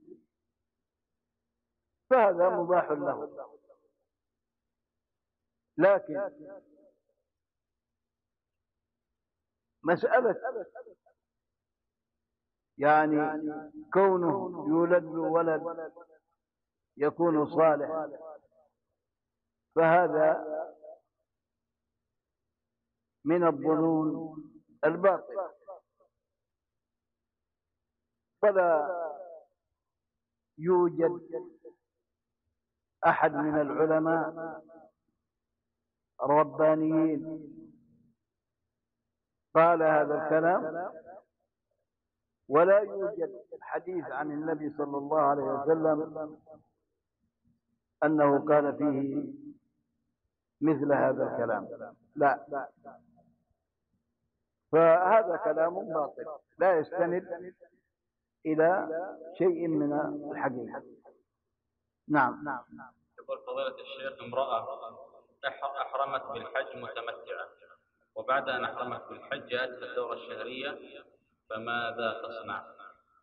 C: فهذا مباح له، لكن مسألة يعني كونه يولد له ولد يكون صالح فهذا من الظنون الباطل، فلا يوجد أحد من العلماء الربانيين قال هذا الكلام، ولا يوجد حديث عن النبي صلى الله عليه وسلم أنه قال فيه مثل هذا الكلام، لا، فهذا كلام باطل لا يستند إلى شيء من الحقيقة. نعم.
D: يقول فضيلة الشيخ امرأة أحرمت بالحج متمتعة، وبعد أن أحرمت بالحج جاءت الدورة الشهرية، فماذا تصنع؟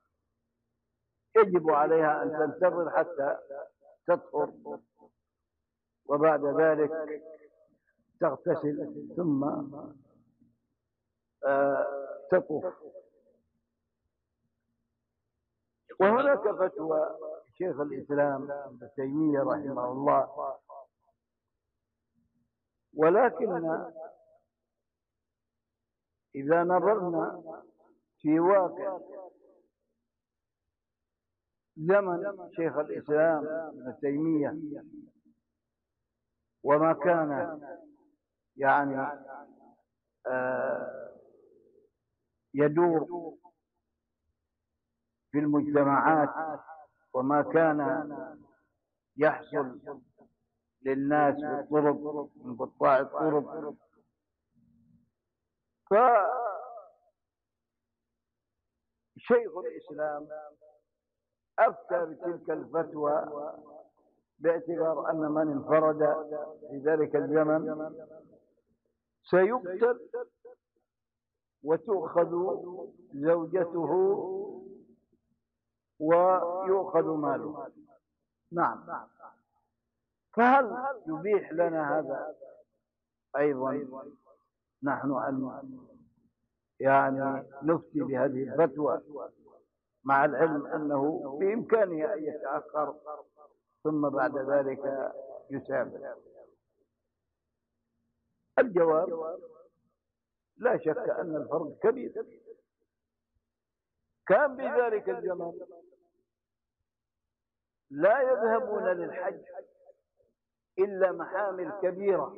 C: يجب عليها أن تنتظر حتى تطهر، وبعد ذلك تغتسل ثم آه تطوف. وهناك فتوى شيخ الإسلام ابن تيمية رحمه الله، ولكن إذا نظرنا في واقع زمن شيخ الإسلام ابن تيمية وما كان يعني آه يدور في المجتمعات وما كان يحصل للناس في الطرق من قطاع الطرق، فشيخ الإسلام أفتى بتلك الفتوى باعتبار أن من انفرد في ذلك الزمن سيقتل وتؤخذ زوجته ويؤخذ ماله. نعم. فهل يبيح لنا هذا أيضا نحن أن يعني نفتي بهذه الفتوى، مع العلم أنه بإمكانه أن يتأخر ثم بعد ذلك يسافر؟ الجواب لا شك أن الفرق كبير. كان بذلك الزمان لا يذهبون للحج إلا محامل كبيرة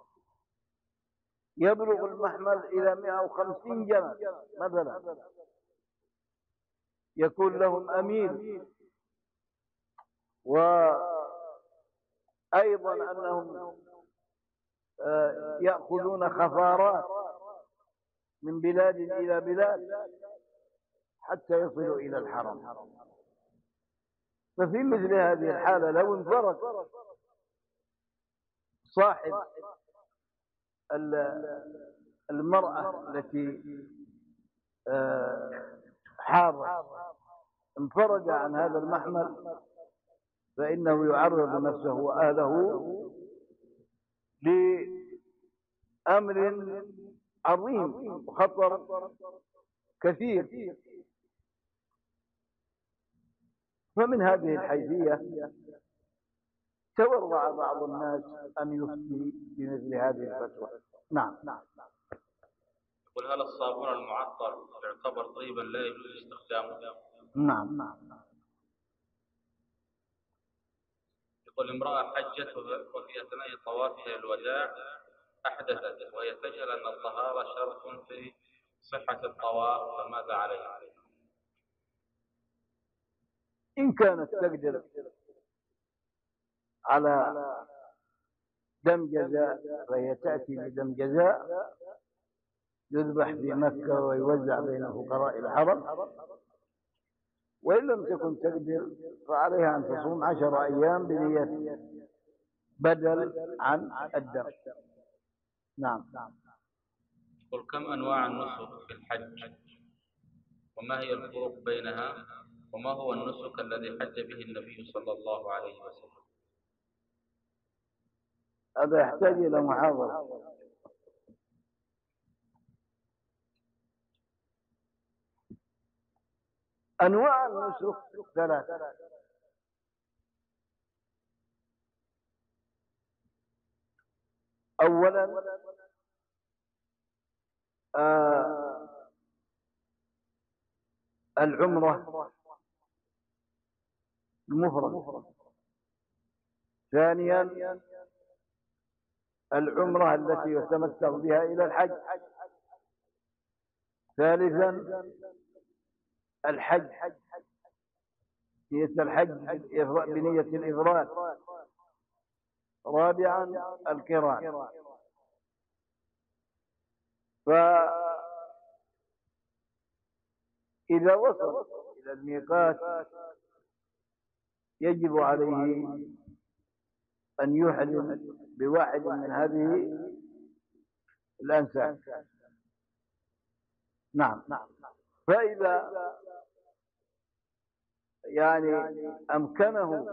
C: يبلغ المحمل إلى مئة وخمسين جمل مثلا، يكون لهم أمير، وأيضا أنهم يأخذون خفارات من بلاد إلى بلاد حتى يصلوا إلى الحرم. ففي مثل هذه الحالة لو انفرد صاحب المرأة التي حاضت انفرد عن هذا المحمل فإنه يعرض نفسه وأهله لأمر عظيم وخطر كثير. فمن هذه الحيثية تورع بعض الناس أن يفتي بمثل هذه الفتوى. نعم.
D: يقول هل الصابون المعطر يعتبر طيبا لا يجوز استخدامه؟
C: نعم.
D: يقول امرأة حجت وفي أثناء طوافها الوداع أحدثت وهي تجهل أن الطهارة شرط في صحة الطواف، فماذا عليها؟
C: إن كانت تقدر على دم جزاء فهي تأتي بدم جزاء يذبح في مكة ويوزع بين فقراء الحرم، وإن لم تكن تقدر فعليها أن تصوم عشر أيام بنية بدل عن الدم. نعم.
D: يقول كم أنواع النسك في الحج وما هي الفروق بينها وما هو النسك الذي حج به النبي صلى الله عليه وسلم؟
C: هذا يحتاج إلى محاضرة. أنواع النسك ثلاثة: أولا آه العمرة المفرد. ثانيا العمرة التي يتمتع بها إلى الحج. ثالثا الحج نية الحج بنية الإفراد. رابعا القران. فإذا وصل إلى الميقات يجب عليه أن يحرم بواحد من هذه الأنساك. نعم. فإذا يعني أمكنه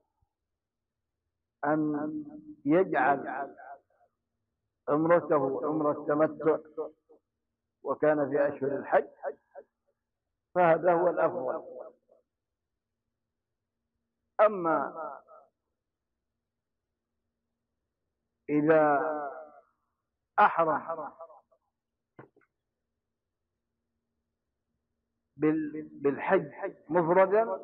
C: أن يجعل عمرته عمرة تمتع وكان في أشهر الحج فهذا هو الأفضل. أما إذا أحرم بالحج مفردا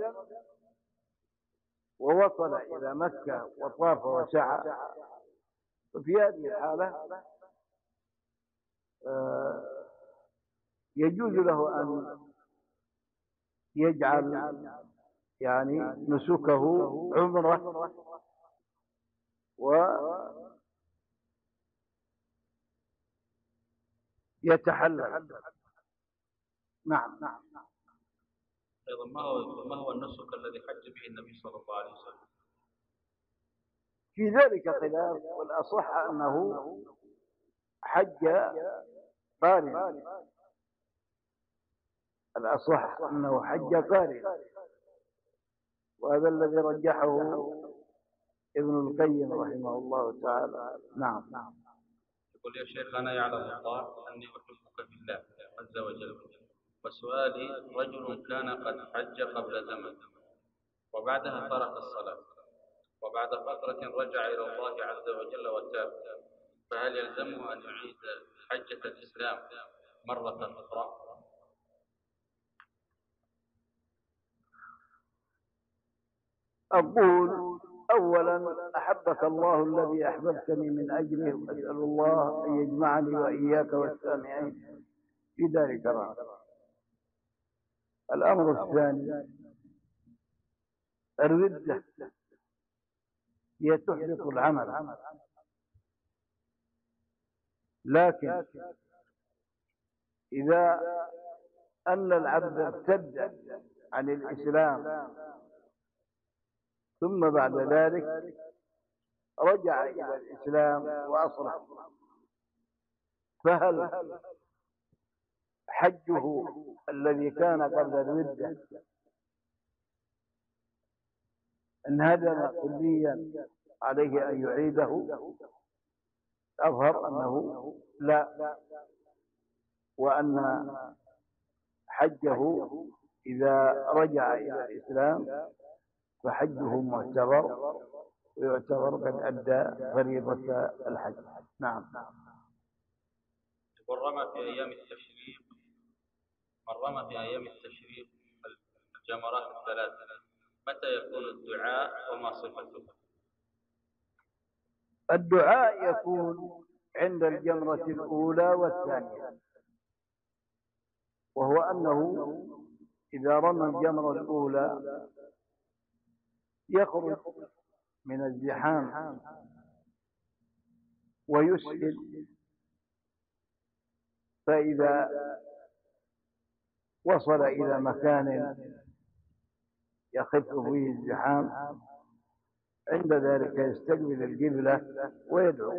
C: ووصل إلى مكة وطاف وسعى، ففي هذه الحالة يجوز له أن يجعل يعني نسكه عمرة ويتحلل. نعم.
D: أيضا ما هو ما هو النسك الذي حج به النبي صلى الله عليه وسلم؟
C: في ذلك خلاف، والأصح أنه حج قارن. الأصح أنه حج قارن، وهذا الذي رجحه ابن القيم رحمه الله تعالى. نعم.
D: يقول يا شيخ أنا يعلم الله أني أحبك في الله عز وجل، وسؤالي رجل كان قد حج قبل زمن وبعدها ترك الصلاة وبعد فترة رجع إلى الله عز وجل وتاب، فهل يلزمه أن يعيد حجة الإسلام مرة أخرى؟
C: أقول أولا أحبك الله الذي أحببتني من أجله، وأسأل الله أن يجمعني وإياك والسامعين في دار كرامة. الأمر الثاني الردة هي تحبط العمل، لكن إذا أن العبد ارتد عن الإسلام ثم بعد ذلك رجع إلى الإسلام وأصلح، فهل حجه الذي كان قبل الردة انهدم كليا عليه أن يعيده؟ أظهر أنه لا، وأن حجه إذا رجع إلى الإسلام فحجه معتبر ويعتبر قد أدى فريضة الحج. نعم.
D: يقول رمى في أيام التشريق من رمى في أيام التشريق الجمرات الثلاث، متى يكون الدعاء وما صفته؟
C: الدعاء يكون عند الجمرة الأولى والثانية، وهو أنه إذا رمى الجمرة الأولى يخرج من الزحام ويسهل، فإذا وصل إلى مكان يخف فيه الزحام عند ذلك يستقبل القبلة ويدعو،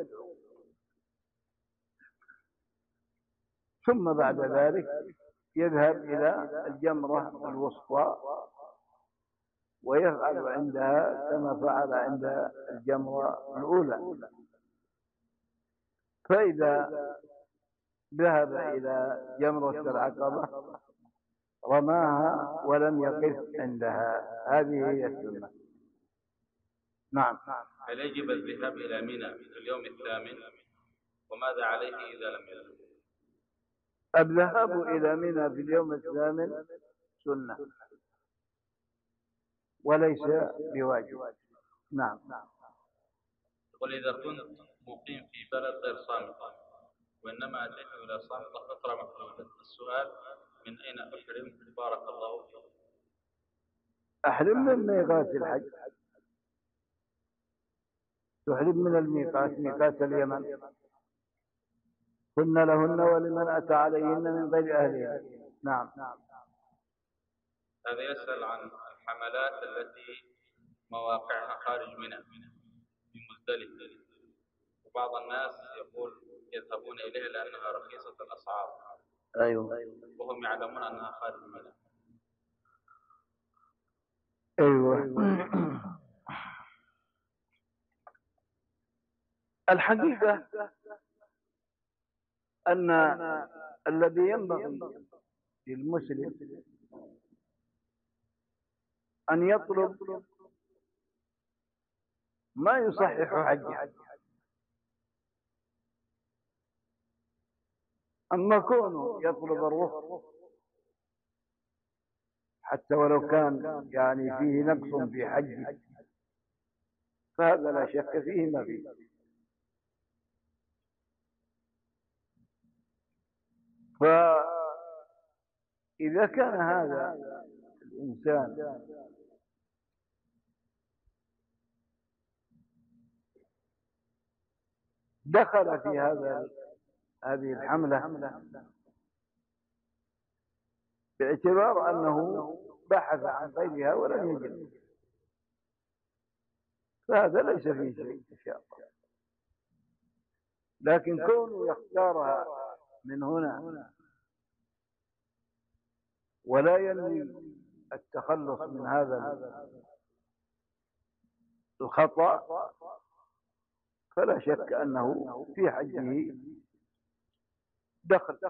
C: ثم بعد ذلك يذهب إلى الجمرة الوسطى ويفعل عندها كما فعل عند الجمرة الأولى. فإذا ذهب إلى جمرة العقبة رماها ولم يقف عندها، هذه هي السنة. نعم.
D: هل يجب الذهاب إلى منى في اليوم الثامن؟ وماذا عليه إذا لم يذهب؟
C: الذهاب إلى منى في اليوم الثامن سنة وليس بواجب. نعم.
D: يقول إذا كنت مقيم في بلد غير صامتة وإنما أتيت إلى صامتة فترة محدودة، السؤال من أين أحرم؟ بارك الله فيك.
C: أحرم من ميقات الحج، تحرم من الميقات، ميقات اليمن، هن لهن ولمن أتى عليهن من غير أهلهن. نعم.
D: هذا يسأل عن الحملات التي مواقعها خارج منى في مزدلفة، وبعض الناس يقول يذهبون إليها لأنها رخيصة الأسعار.
C: أيوة.
D: وهم يعلمون أنها خارج منى.
C: أيوة. الحقيقة أن الذي ينبغي للمسلم أن يطلب ما يصحح حجه. أما كونه يطلب الرخص حتى ولو كان يعني فيه نقص في حجه فهذا لا شك فيه ما فيه. فإذا كان هذا الإنسان دخل في هذا هذه الحملة باعتبار أنه بحث عن غيرها ولم يجد، فهذا ليس فيه شيء إن شاء الله. لكن كونه يختارها من هنا ولا ينوي التخلص من هذا الخطأ فلا شك أنه في حجه دخل.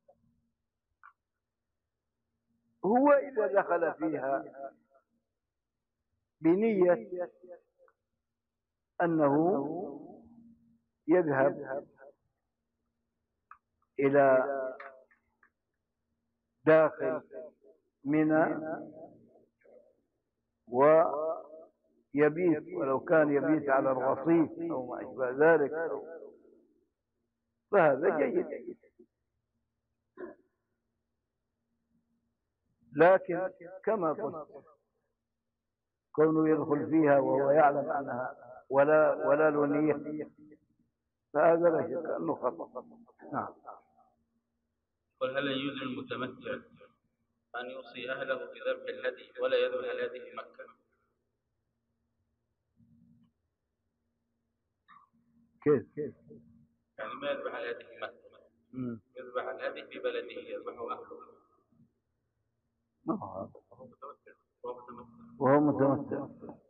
C: هو إذا دخل فيها بنية أنه يذهب إلى داخل منى ويبيت، ولو كان يبيت على الرصيف أو ما أشبه ذلك، فهذا جيد. لكن كما قلت كونه يدخل فيها وهو يعلم أنها ولا ولا له نية فهذا لا شك أنه خطأ. نعم.
D: قل هل يجوز للمتمتع أن يوصي أهله بذبح الهدي ولا يذبح الهدي في مكة؟
C: كيف كيف
D: يعني ما يذبح الهدي في مكة، يذبح الهدي في بلده يذبحه أهله.
C: ما هو هذا؟ وهو متمتع.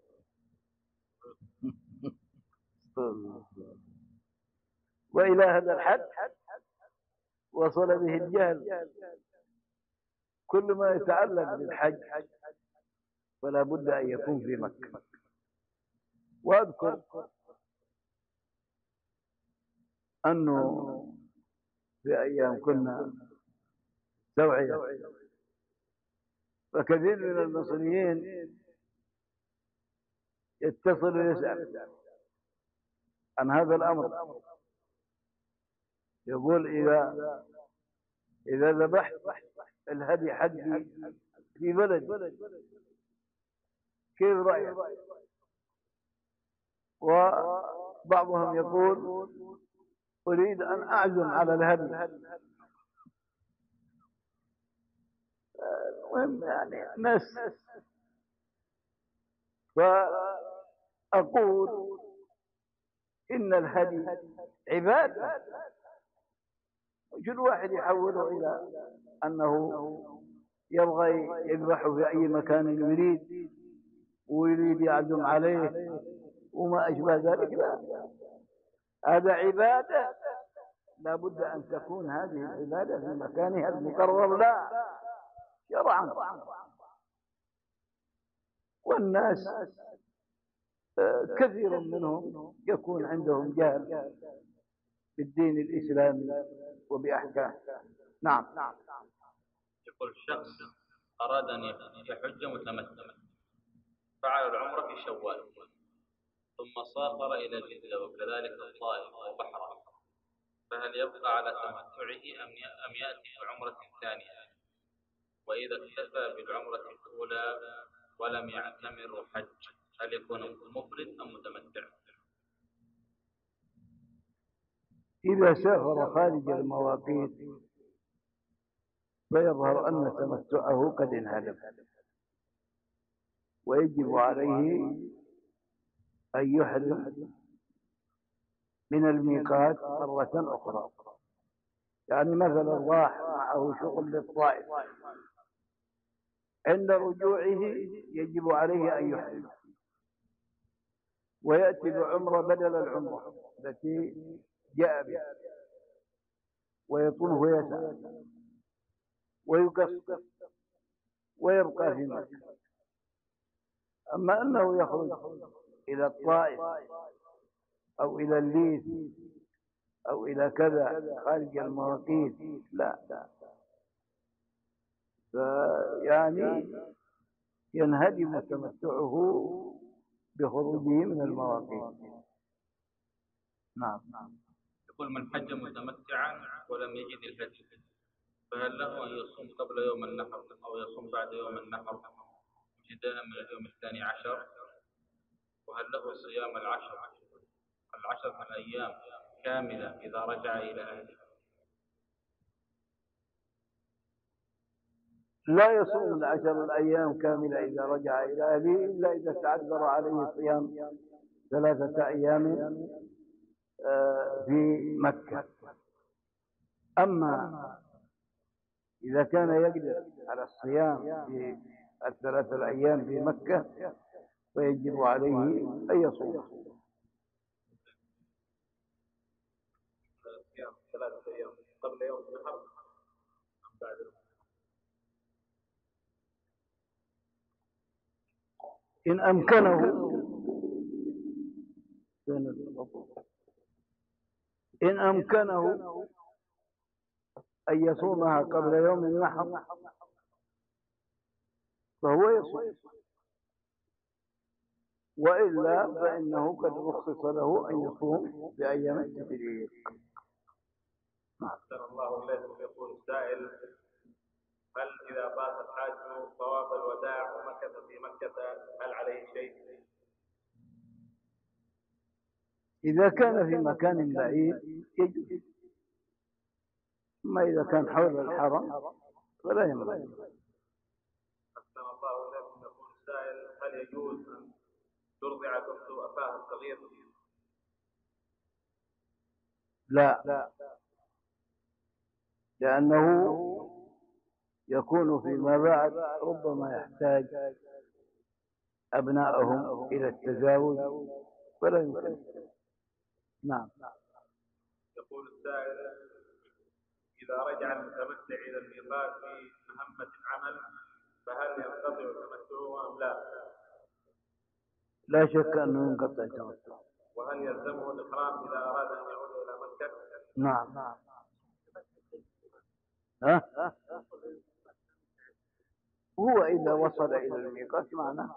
C: وإلى هذا الحد وصل به الجهل. كل ما يتعلق بالحج فلا بد أن يكون في مكة. وأذكر أنه في أيام كنا توعية، فكثير من المصريين يتصل ويسأل عن هذا الأمر، يقول إذا إذا ذبحت الهدي حقي في بلد كيف رأيك؟ وبعضهم يقول أريد أن أعزم على الهدي. المهم يعني ناس، فأقول إن الهدي عبادة، كل واحد يحوله إلى أنه يبغى يذبحه في أي مكان يريد ويريد يعزم عليه وما أشبه ذلك. لا، هذا عبادة، لا بد أن تكون هذه العبادة في مكانها المقرر لا شرعا. والناس كثير منهم يكون عندهم جهل بالدين الإسلامي وبأحكامه. نعم.
D: يقول شخص أراد أن يحج متمتعا، فعل العمرة في شوال، ثم سافر إلى جدة وكذلك الطائف وبحرين، فهل يبقى على تمتعه أم يأتي بعمرة ثانية؟ وإذا اكتفى بالعمرة الأولى ولم يعتمر حج، هل يكون مفرد أم متمتع؟
C: إذا سافر خارج المواقيت فيظهر أن تمتعه قد انهدم، ويجب عليه أن يحرم من الميقات مرة أخرى. يعني مثلا راح معه شغل للطائف، عند رجوعه يجب عليه أن يحرم ويأتي بعمرة بدل العمرة التي جاء بها، ويطوف ويسعى ويقصر ويبقى في مكة. أما أنه يخرج إلى الطائف أو إلى الليث أو إلى كذا خارج المواقيت، لا لا، فيعني ينهدم تمتعه بخروجه من المواقيت. نعم.
D: يقول من حج متمتعا ولم يجد الهدي، فهل له أن يصوم قبل يوم النحر أو يصوم بعد يوم النحر ابتداء من اليوم الثاني عشر؟ وهل له صيام العشر العشر من الأيام كاملة إذا رجع إلى أهله؟
C: لا يصوم العشر الأيام كاملة إذا رجع إلى أهله إلا إذا تعذر عليه صيام ثلاثة أيام في مكة. أما إذا كان يقدر على الصيام في الثلاثة الأيام في مكة فيجب عليه أن يصوم
D: ثلاثة أيام قبل يوم النحر أم بعد؟
C: إن أمكنه إن أمكنه أن يصومها قبل يوم النحر فهو يصوم، وإلا فإنه قد رخص له أن يصوم بأيام التشريق.
D: أحسن الله إليكم. يقول السائل: هل إذا فات الحاج طواف الوداع ومكث في مكة هل عليه شيء؟
C: إذا كان في مكان بعيد يجوز، أما إذا كان حول الحرم فلا ينبغي.
D: أحسن الله إليكم. يقول السائل: هل يجوز أن ترضع الأخت أخاها الصغير؟
C: لا، لأنه يكون فيما بعد ربما يحتاج أبنائهم إلى التزاوج فلا يمكن. نعم.
D: يقول السائل: إذا رجع المتمتع إلى الميقات في مهمة العمل فهل ينقطع تمتعه أم لا؟
C: لا شك أنه ينقطع تمتعه.
D: وهل يلزمه الإحرام إذا أراد أن يعود إلى مكة؟
C: نعم. ها؟ هو إذا وصل إلى الميقات معناه.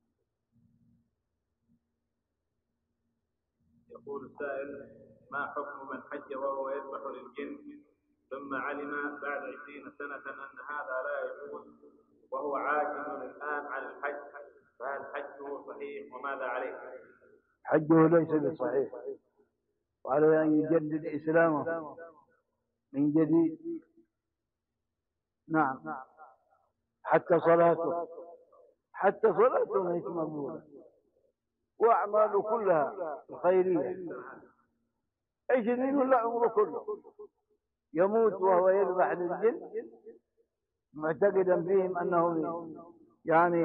D: يقول السائل: ما حكم من حج وهو يذبح للجن ثم علم بعد عشرين سنة أن هذا لا يجوز وهو عاجز الآن عن الحج، فهل حجه صحيح وماذا عليه؟
C: حجه ليس بصحيح، وعليه أن يجدد إسلامه من جديد. نعم. حتى صلاته حتى صلاته ليس مقبولة، وأعماله كلها الخيرية عشرين ولا عمره كله يموت وهو يذبح للجن معتقدا فيهم أنهم يعني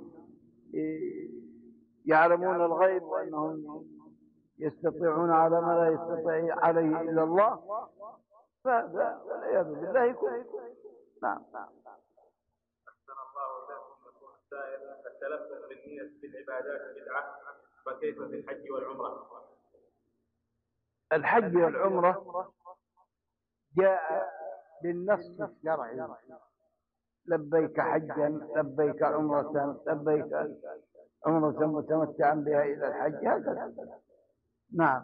C: يعلمون الغيب وأنهم يستطيعون على ما لا يستطيع عليه إلا الله، فهذا والعياذ بالله يكون. نعم.
D: أحسن الله إليكم. يقول السائل: التلفظ بالنية في العبادات بدعة، فكيف في الحج والعمرة؟
C: الحج والعمرة جاء بالنص الشرعي: لبيك حجا لبيك عمرة لبيك عمرة متمتعا بها إلى الحج، هكذا. نعم.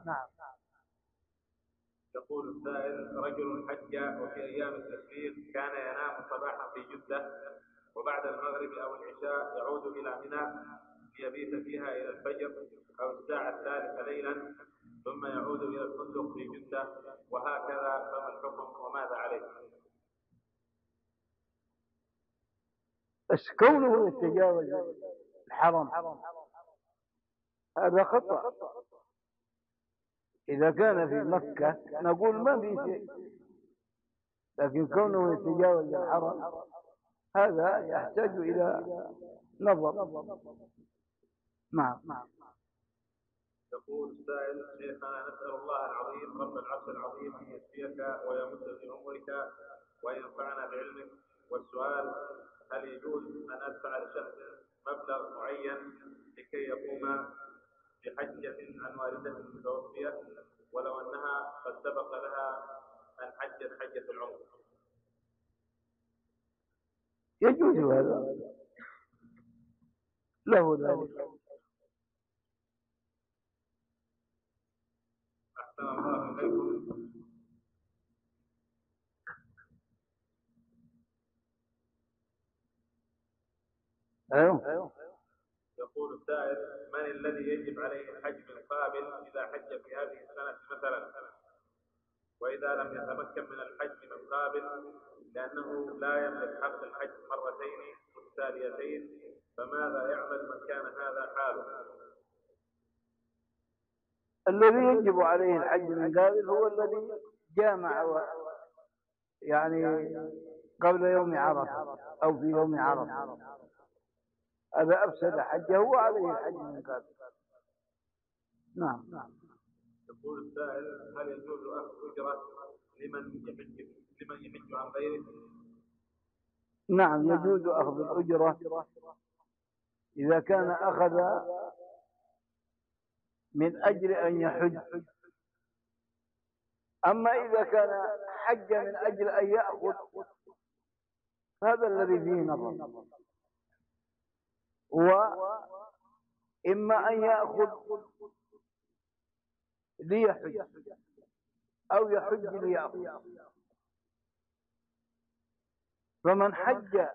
D: يقول السائل: رجل حج وفي أيام التشريق كان ينام صباحا في جدة، وبعد المغرب أو العشاء يعود إلى منى ليبيت فيها إلى الفجر أو الساعة الثالثة ليلا، ثم يعود إلى الفندق في جدة، وهكذا، فما الحكم وماذا عليه؟
C: بس كونه يتجاوز الحرم هذا خطأ. إذا كان في مكة نقول ما في شيء، لكن كونه يتجاوز الحرم هذا يحتاج إلى نظر. نعم.
D: يقول السائل: شيخنا، نسأل الله العظيم رب العرش العظيم أن يشفيك ويمد في عمرك وينفعنا بعلمك، والسؤال: هل يجوز أن أدفع لشخص مبلغ معين لكي يقوم بحجة عن والدته المتوفية ولو أنها قد سبق لها أن حجت حجة العمر؟
C: يجوز هذا له ذلك.
D: أحسن الله إليكم.
C: أيوه.
D: يقول السائل: من الذي يجب عليه الحج من قابل إذا حج في هذه السنة مثلا، وإذا لم يتمكن من الحج من قابل لأنه لا يملك حق الحج مرتين متتاليتين، فماذا يعمل من كان هذا حاله؟
C: الذي يجب عليه الحج من قابل هو الذي جامع يعني قبل يوم عرفة أو في يوم عرفة، هذا أفسد حجه وعليه الحج من قابل. نعم.
D: يقول السائل: هل يجوز أخذ أجرة لمن يحج لمن يحج عن غيره؟
C: نعم، يجوز أخذ الأجرة إذا كان أخذ من أجل أن يحج. أما إذا كان حج من أجل أن يأخذ هذا الذي فيه نظر، وإما أن يأخذ ليحج أو يحج ليأخذ. فمن حج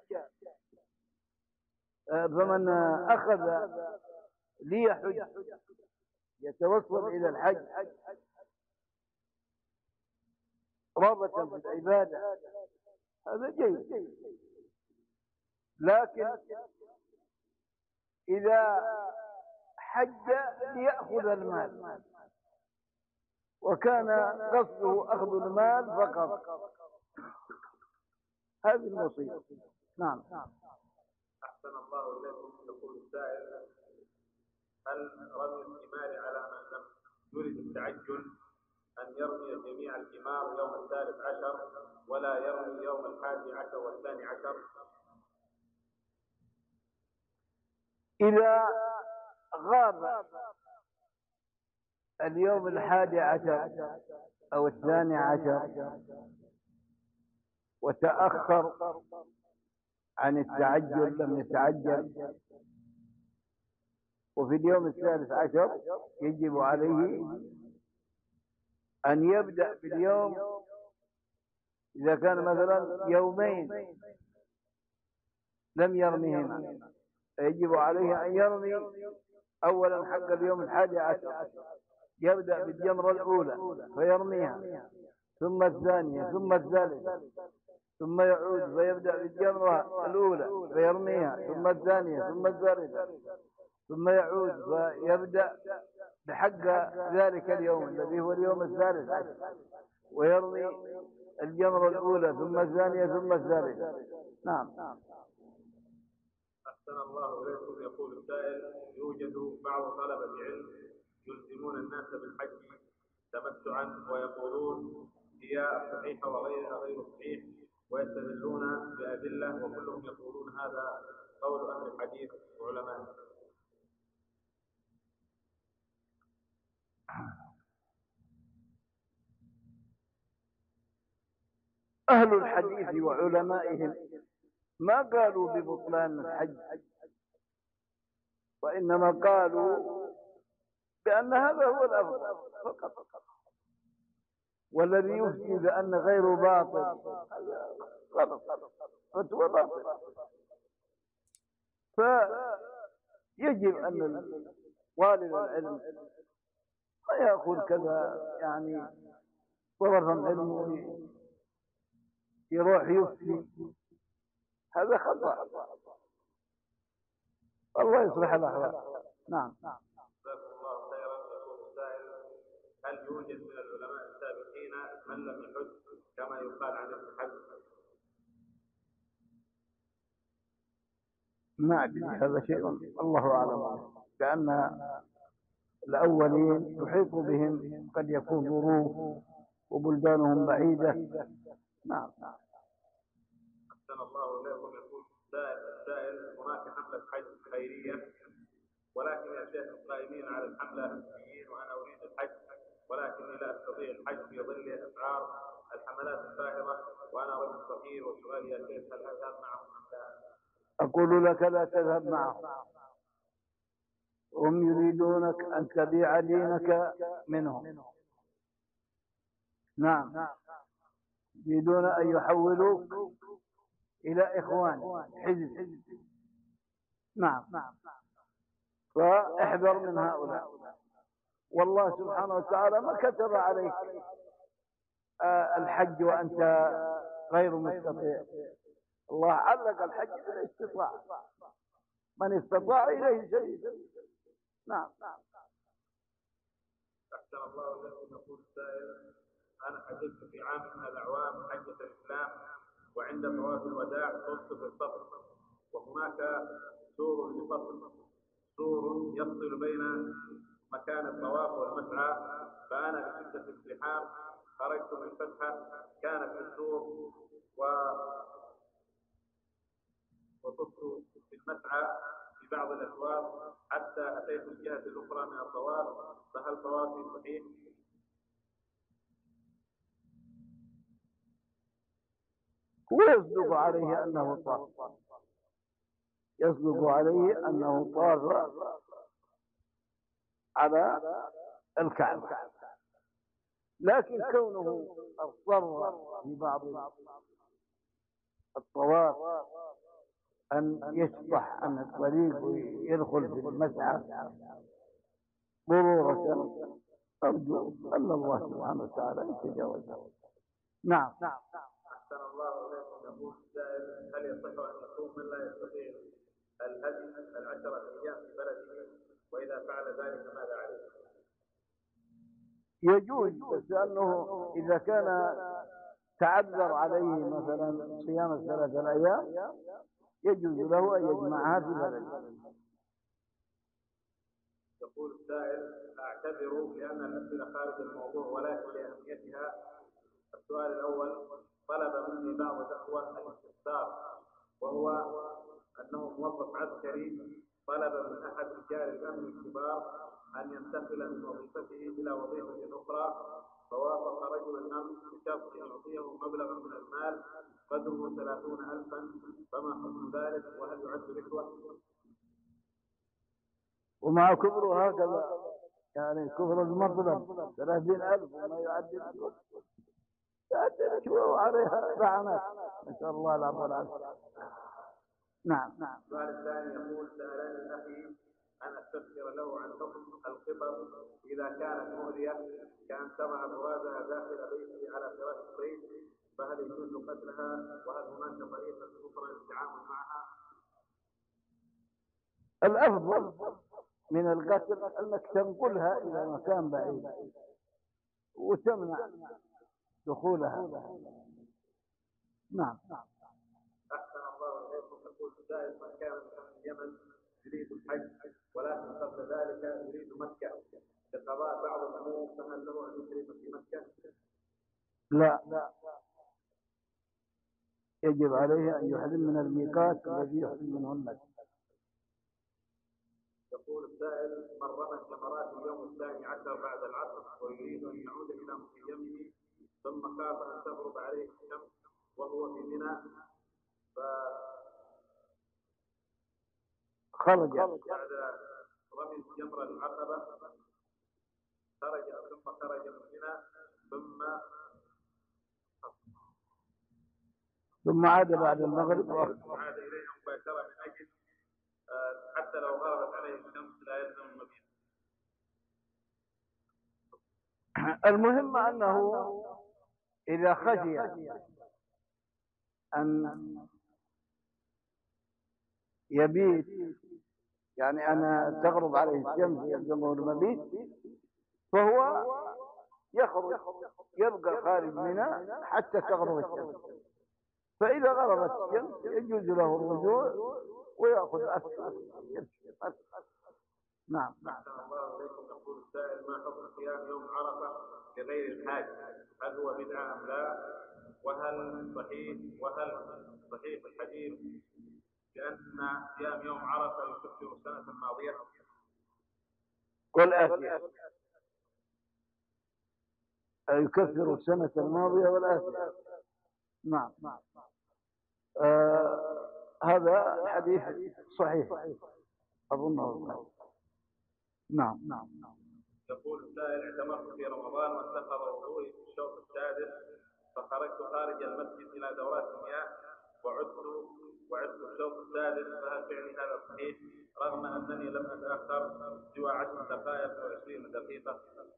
C: فمن أخذ ليحج يتوصل إلى الحج رغبة في العبادة، هذا جيد. لكن إذا حج ليأخذ المال وكان قصده أخذ المال فقط، هذه المصيبة. نعم.
D: أحسن الله إليكم. يقول السائل: هل رمي الحمار على من لم يرد التعجل أن يرمي جميع الحمار يوم الثالث عشر ولا يرمي يوم الحادي عشر والثاني عشر؟
C: إذا غاب اليوم الحادي عشر أو الثاني عشر وتأخر عن التعجل، لم يتعجل، وفي اليوم الثالث عشر يجب عليه أن يبدأ باليوم. إذا كان مثلا يومين لم يرميهما فيجب عليه أن يرمي أولا حق اليوم الحادي عشر، يبدأ بالجمرة الأولى فيرميها، ثم الثانية، ثم الثالثة، ثم يعود فيبدأ بالجمرة الأولى فيرميها، ثم الثانية، ثم الثالثة، ثم يعود فيبدأ بحق ذلك اليوم الذي هو اليوم الثالث عشر ويرمي الجمرة الأولى ثم الثانية ثم الثالثة. نعم.
D: أحسن الله إليكم. يقول السائل: يوجد بعض طلبة علم يلزمون الناس بالحج تمتعا ويقولون هي صحيحة وغيرها غير صحيح، ويستدلون بأدلة، وكلهم يقولون هذا قول أهل الحديث وعلماء.
C: أهل الحديث وعلمائهم ما قالوا ببطلان الحج، وإنما قالوا بأن هذا هو الأفضل فقط، والذي يفتي بأن غير باطل غلط، فتوى باطل. فيجب أن طالب العلم ما يأخذ كذا يعني طرف العلم يروح يفتي، هذا خطأ. الله يصلح الأحوال. نعم.
D: جزاكم الله خيرا. يقول السائل: هل يوجد من العلماء السابقين من لم يحج كما يقال عن ابن حزم؟
C: ما أدري، هذا شيء الله أعلم، لأن الأولين يحيط بهم قد يكون ظروف وبلدانهم بعيدة. نعم.
D: أحسن الله إليكم. يقول السائل: هناك حملة حج خيرية، ولكن يا شيخ القائمين على الحملة أمنيين، وأنا أريد الحج ولكني لا أستطيع الحج في ظل أسعار الحملات الباهظة، وأنا رجل صغير، وسؤالي يا شيخ: هل أذهب معهم أم لا؟
C: أقول لك لا تذهب معهم، هم يريدونك أن تبيع دينك منهم. نعم، يريدون أن يحولوك إلى إخوان حزب. نعم، فاحذر من هؤلاء. والله سبحانه وتعالى ما كتب عليك الحج وأنت غير مستطيع، الله علق الحج بالاستطاعة، من استطاع إليه سبيلا. نعم.
D: أحسن الله إليكم. يقول السائل: أنا حججت في عام من الأعوام حجة الإسلام، وعند طواف الوداع صرت في الصف، وهناك سور لفصل، سور يفصل بين مكان الطواف والمسعى، فأنا بشدة الازدحام خرجت من فتحة كانت في السور و وطفت في المسعى في بعض الأشواط حتى أتيت الجهة الأخرى من الطواف، فهل طوافي صحيح؟
C: ويصدق عليه أنه طاف، يصدق عليه أنه طاف على الكعبة، لكن كونه اضطر في بعض الطواف أن يشطح عن الطريق ويدخل في المسعى ضرورة، أرجو أن الله سبحانه وتعالى يتجاوزه. نعم.
D: أحسن الله إليكم. يقول السائل: هل يصح أن يصوم من لا يستطيع الهدي العشرة أيام في بلده، وإذا فعل ذلك ماذا عليه؟
C: يجوز، بس أنه إذا كان تعذر عليه مثلا صيام الثلاثة الأيام يجوز له أن يجمعها في بلده.
D: يقول السائل: أعتذر لأن الأسئلة خارج الموضوع ولكن لأهميتها. السؤال الأول: طلب مني بعض الأخوة الاستفسار، وهو أنه موظف عسكري
E: طلب من أحد رجال الأمن الكبار أن ينتقل من وظيفته إلى وظيفة أخرى، فوافق رجل الأمن بشرط أن يعطيه مبلغا من المال قدره ثلاثون ألفا، فما حكم ذلك وهل يعد رشوة؟
C: ومع كبره هكذا يعني كبر المطلب ثلاثين ألف وما يعد رشوة، يعد رشوة وعليها لعنات، نسأل الله العفو والعافية. نعم.
E: السؤال الثاني يقول: سألني أخي أن أستفسر له عن حكم القطط إذا كانت مؤذية كأن تضع برازها داخل بيته على فراش البيت، فهل يجوز قتلها وهل هناك طريقة أخرى للتعامل معها؟
C: الأفضل من القتل أنك تنقلها إلى مكان بعيد وتمنع دخولها. نعم.
E: أحسن الله إليكم. يقول السائل: من كان من اليمن يريد الحج ولكن قبل ذلك يريد مكة لقضاء بعض الأمور، فهل له أن يشرك في مكة؟
C: لا، يجب عليه أن يحرم من الميقات الذي يحرم منه الناس.
E: يقول السائل: من رمى الجمرات اليوم الثاني عشر بعد العصر ويريد أن يعود إلى مخيمه ثم خاف أن تغرب عليه الشمس وهو في منى
C: خرج
E: بعد رمي الجمرة العقبة خرج ثم خرج من منى ثم
C: ثم عاد بعد المغرب
E: وعاد إليه مباشرة من أجل حتى لو غربت عليه الشمس لا يلزم المبيت.
C: المهم أنه إذا خشي أن يبيت يعني أنا تغرب عليه الشمس يلزمه المبيت، فهو يخرج يبقى خارج منها حتى تغرب الشمس، فإذا غربت الشمس يجوز له الرجوع ويأخذ أسفل. نعم.
E: أحسن الله إليكم. يقول السائل: ما حكم قيام يوم عرفة لغير الحاج؟ هل هو بدعة أم لا؟ وهل صحيح وهل صحيح الحديث بأن قيام يوم عرفة يكفر السنة الماضية؟
C: والآتية يكفر السنة الماضية والآتية. نعم. آه هذا الحديث صحيح أظنه صحيح. نعم.
E: يقول السائل: اعتمرت في رمضان وانتقض وضوئي في الشوط السادس، فخرجت خارج المسجد إلى دورات المياه وعدت وعدت الشوط السادس، فهل فعلي هذا صحيح رغم أنني لم أتأخر سوى عشر دقائق وعشرين دقيقة؟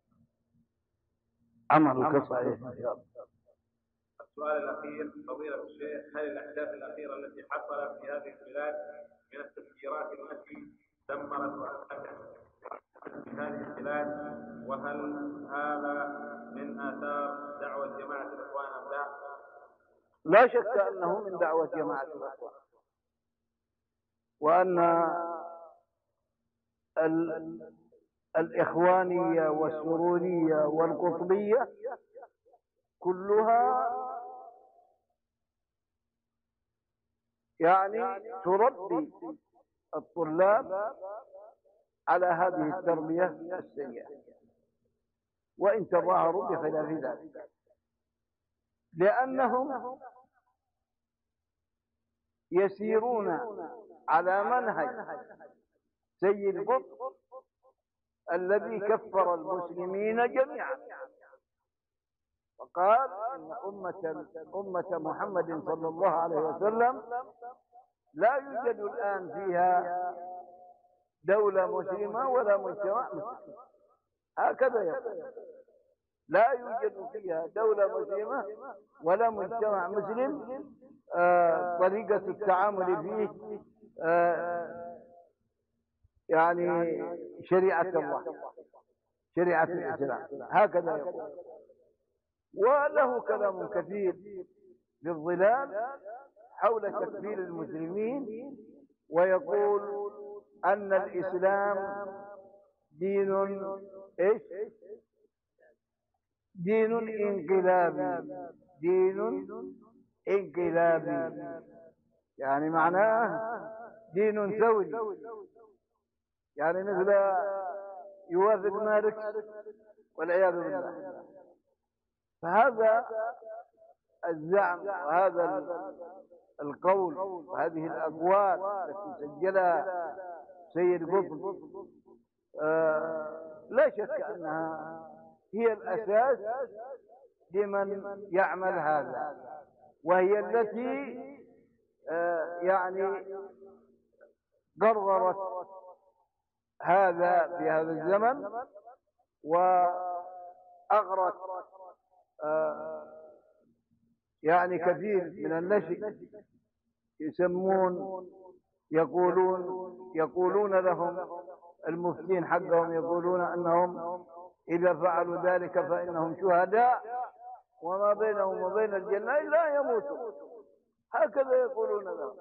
C: عملك صحيح.
E: السؤال الأخير: فضيلة الشيخ، هل الأحداث الأخيرة التي حصلت في هذه البلاد من التفجيرات التي دمرت وأهلكت في هذه البلاد، وهل هذا من آثار دعوة جماعة الإخوان أم لا؟
C: لا شك أنه من دعوة جماعة الإخوان، وأن ال... الإخوانية والسرورية والقطبية كلها يعني تربي الطلاب على هذه التربية السيئة، وإن تظاهروا بخلاف ذلك، لأنهم يسيرون على منهج سيد قطب الذي كفر المسلمين جميعا، وقال إن أمة, أمة محمد صلى الله عليه وسلم لا يوجد الآن فيها دولة مسلمة ولا مجتمع مسلم، هكذا يقول: لا يوجد فيها دولة مسلمة ولا مجتمع مسلم آه طريقة التعامل فيه آه يعني شريعة الله، شريعة الإسلام، هكذا يقول. وله كلام كثير للظلال حول تكفير المسلمين، ويقول أن الإسلام دين إيش؟ دين انقلابي، دين انقلابي يعني معناه دين ثوري، يعني مثل يوافق ماركس والعياذ بالله. فهذا الزعم وهذا القول وهذه الأقوال التي سجلها سيد قطب آه لا شك أنها هي الأساس لمن يعمل هذا، وهي التي آه يعني قررت هذا في هذا الزمن وأغرت آه يعني كثير من النشء يسمون يقولون يقولون لهم المفتين حقهم، يقولون أنهم إذا فعلوا ذلك فإنهم شهداء وما بينهم وبين الجنة إلا يموتوا، هكذا يقولون لهم.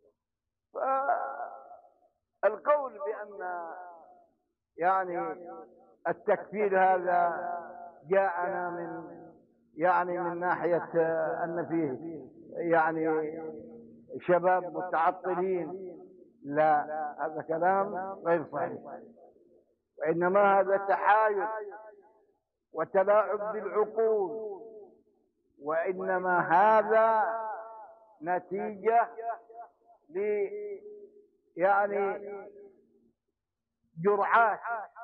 C: فالقول بأن يعني التكفير هذا جاءنا من يعني من ناحية أن فيه يعني شباب متعطلين، لا، هذا كلام غير صحيح، وإنما هذا تحايل وتلاعب بالعقول، وإنما هذا نتيجة ل يعني جرعات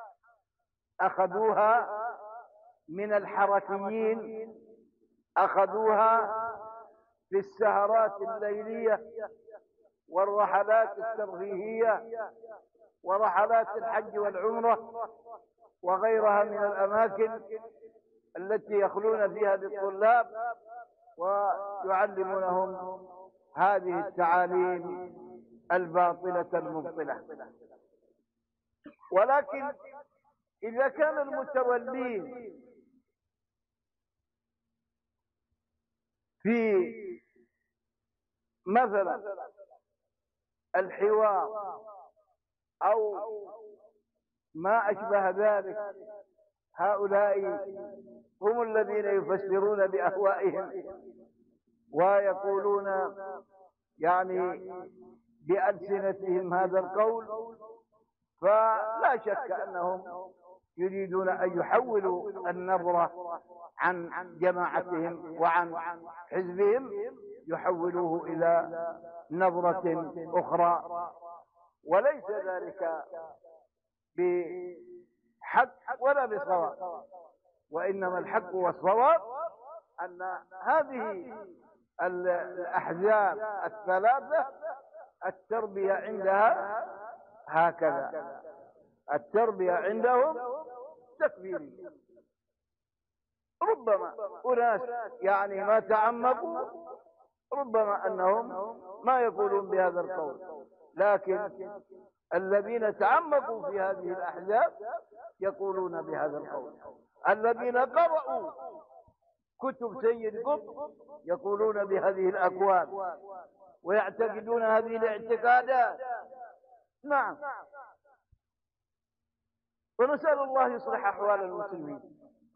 C: أخذوها من الحركيين، أخذوها في السهرات الليلية والرحلات الترفيهية ورحلات الحج والعمرة وغيرها من الأماكن التي يخلون فيها بالطلاب ويعلمونهم هذه التعاليم الباطلة المبطلة. ولكن إذا كان المتولين في مثلا الحوار أو ما أشبه ذلك، هؤلاء هم الذين يفسرون بأهوائهم ويقولون يعني بألسنتهم هذا القول، فلا شك أنهم يريدون أن يحولوا النظرة عن جماعتهم وعن حزبهم، يحولوه إلى نظرة أخرى، وليس ذلك بحق ولا بصواب، وإنما الحق والصواب أن هذه الأحزاب الثلاثة التربية عندها هكذا، التربية عندهم تكفيرية. ربما أناس يعني ما تعمقوا، ربما أنهم ما يقولون بهذا القول، لكن الذين تعمقوا في هذه الأحزاب يقولون بهذا القول. الذين قرأوا كتب سيد قطب يقولون بهذه الأقوال ويعتقدون هذه الاعتقادات. نعم، ونسأل الله يصلح أحوال المسلمين.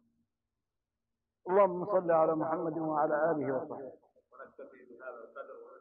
C: اللهم صل على محمد وعلى آله وصحبه.
E: ونكتفي بهذا القدر.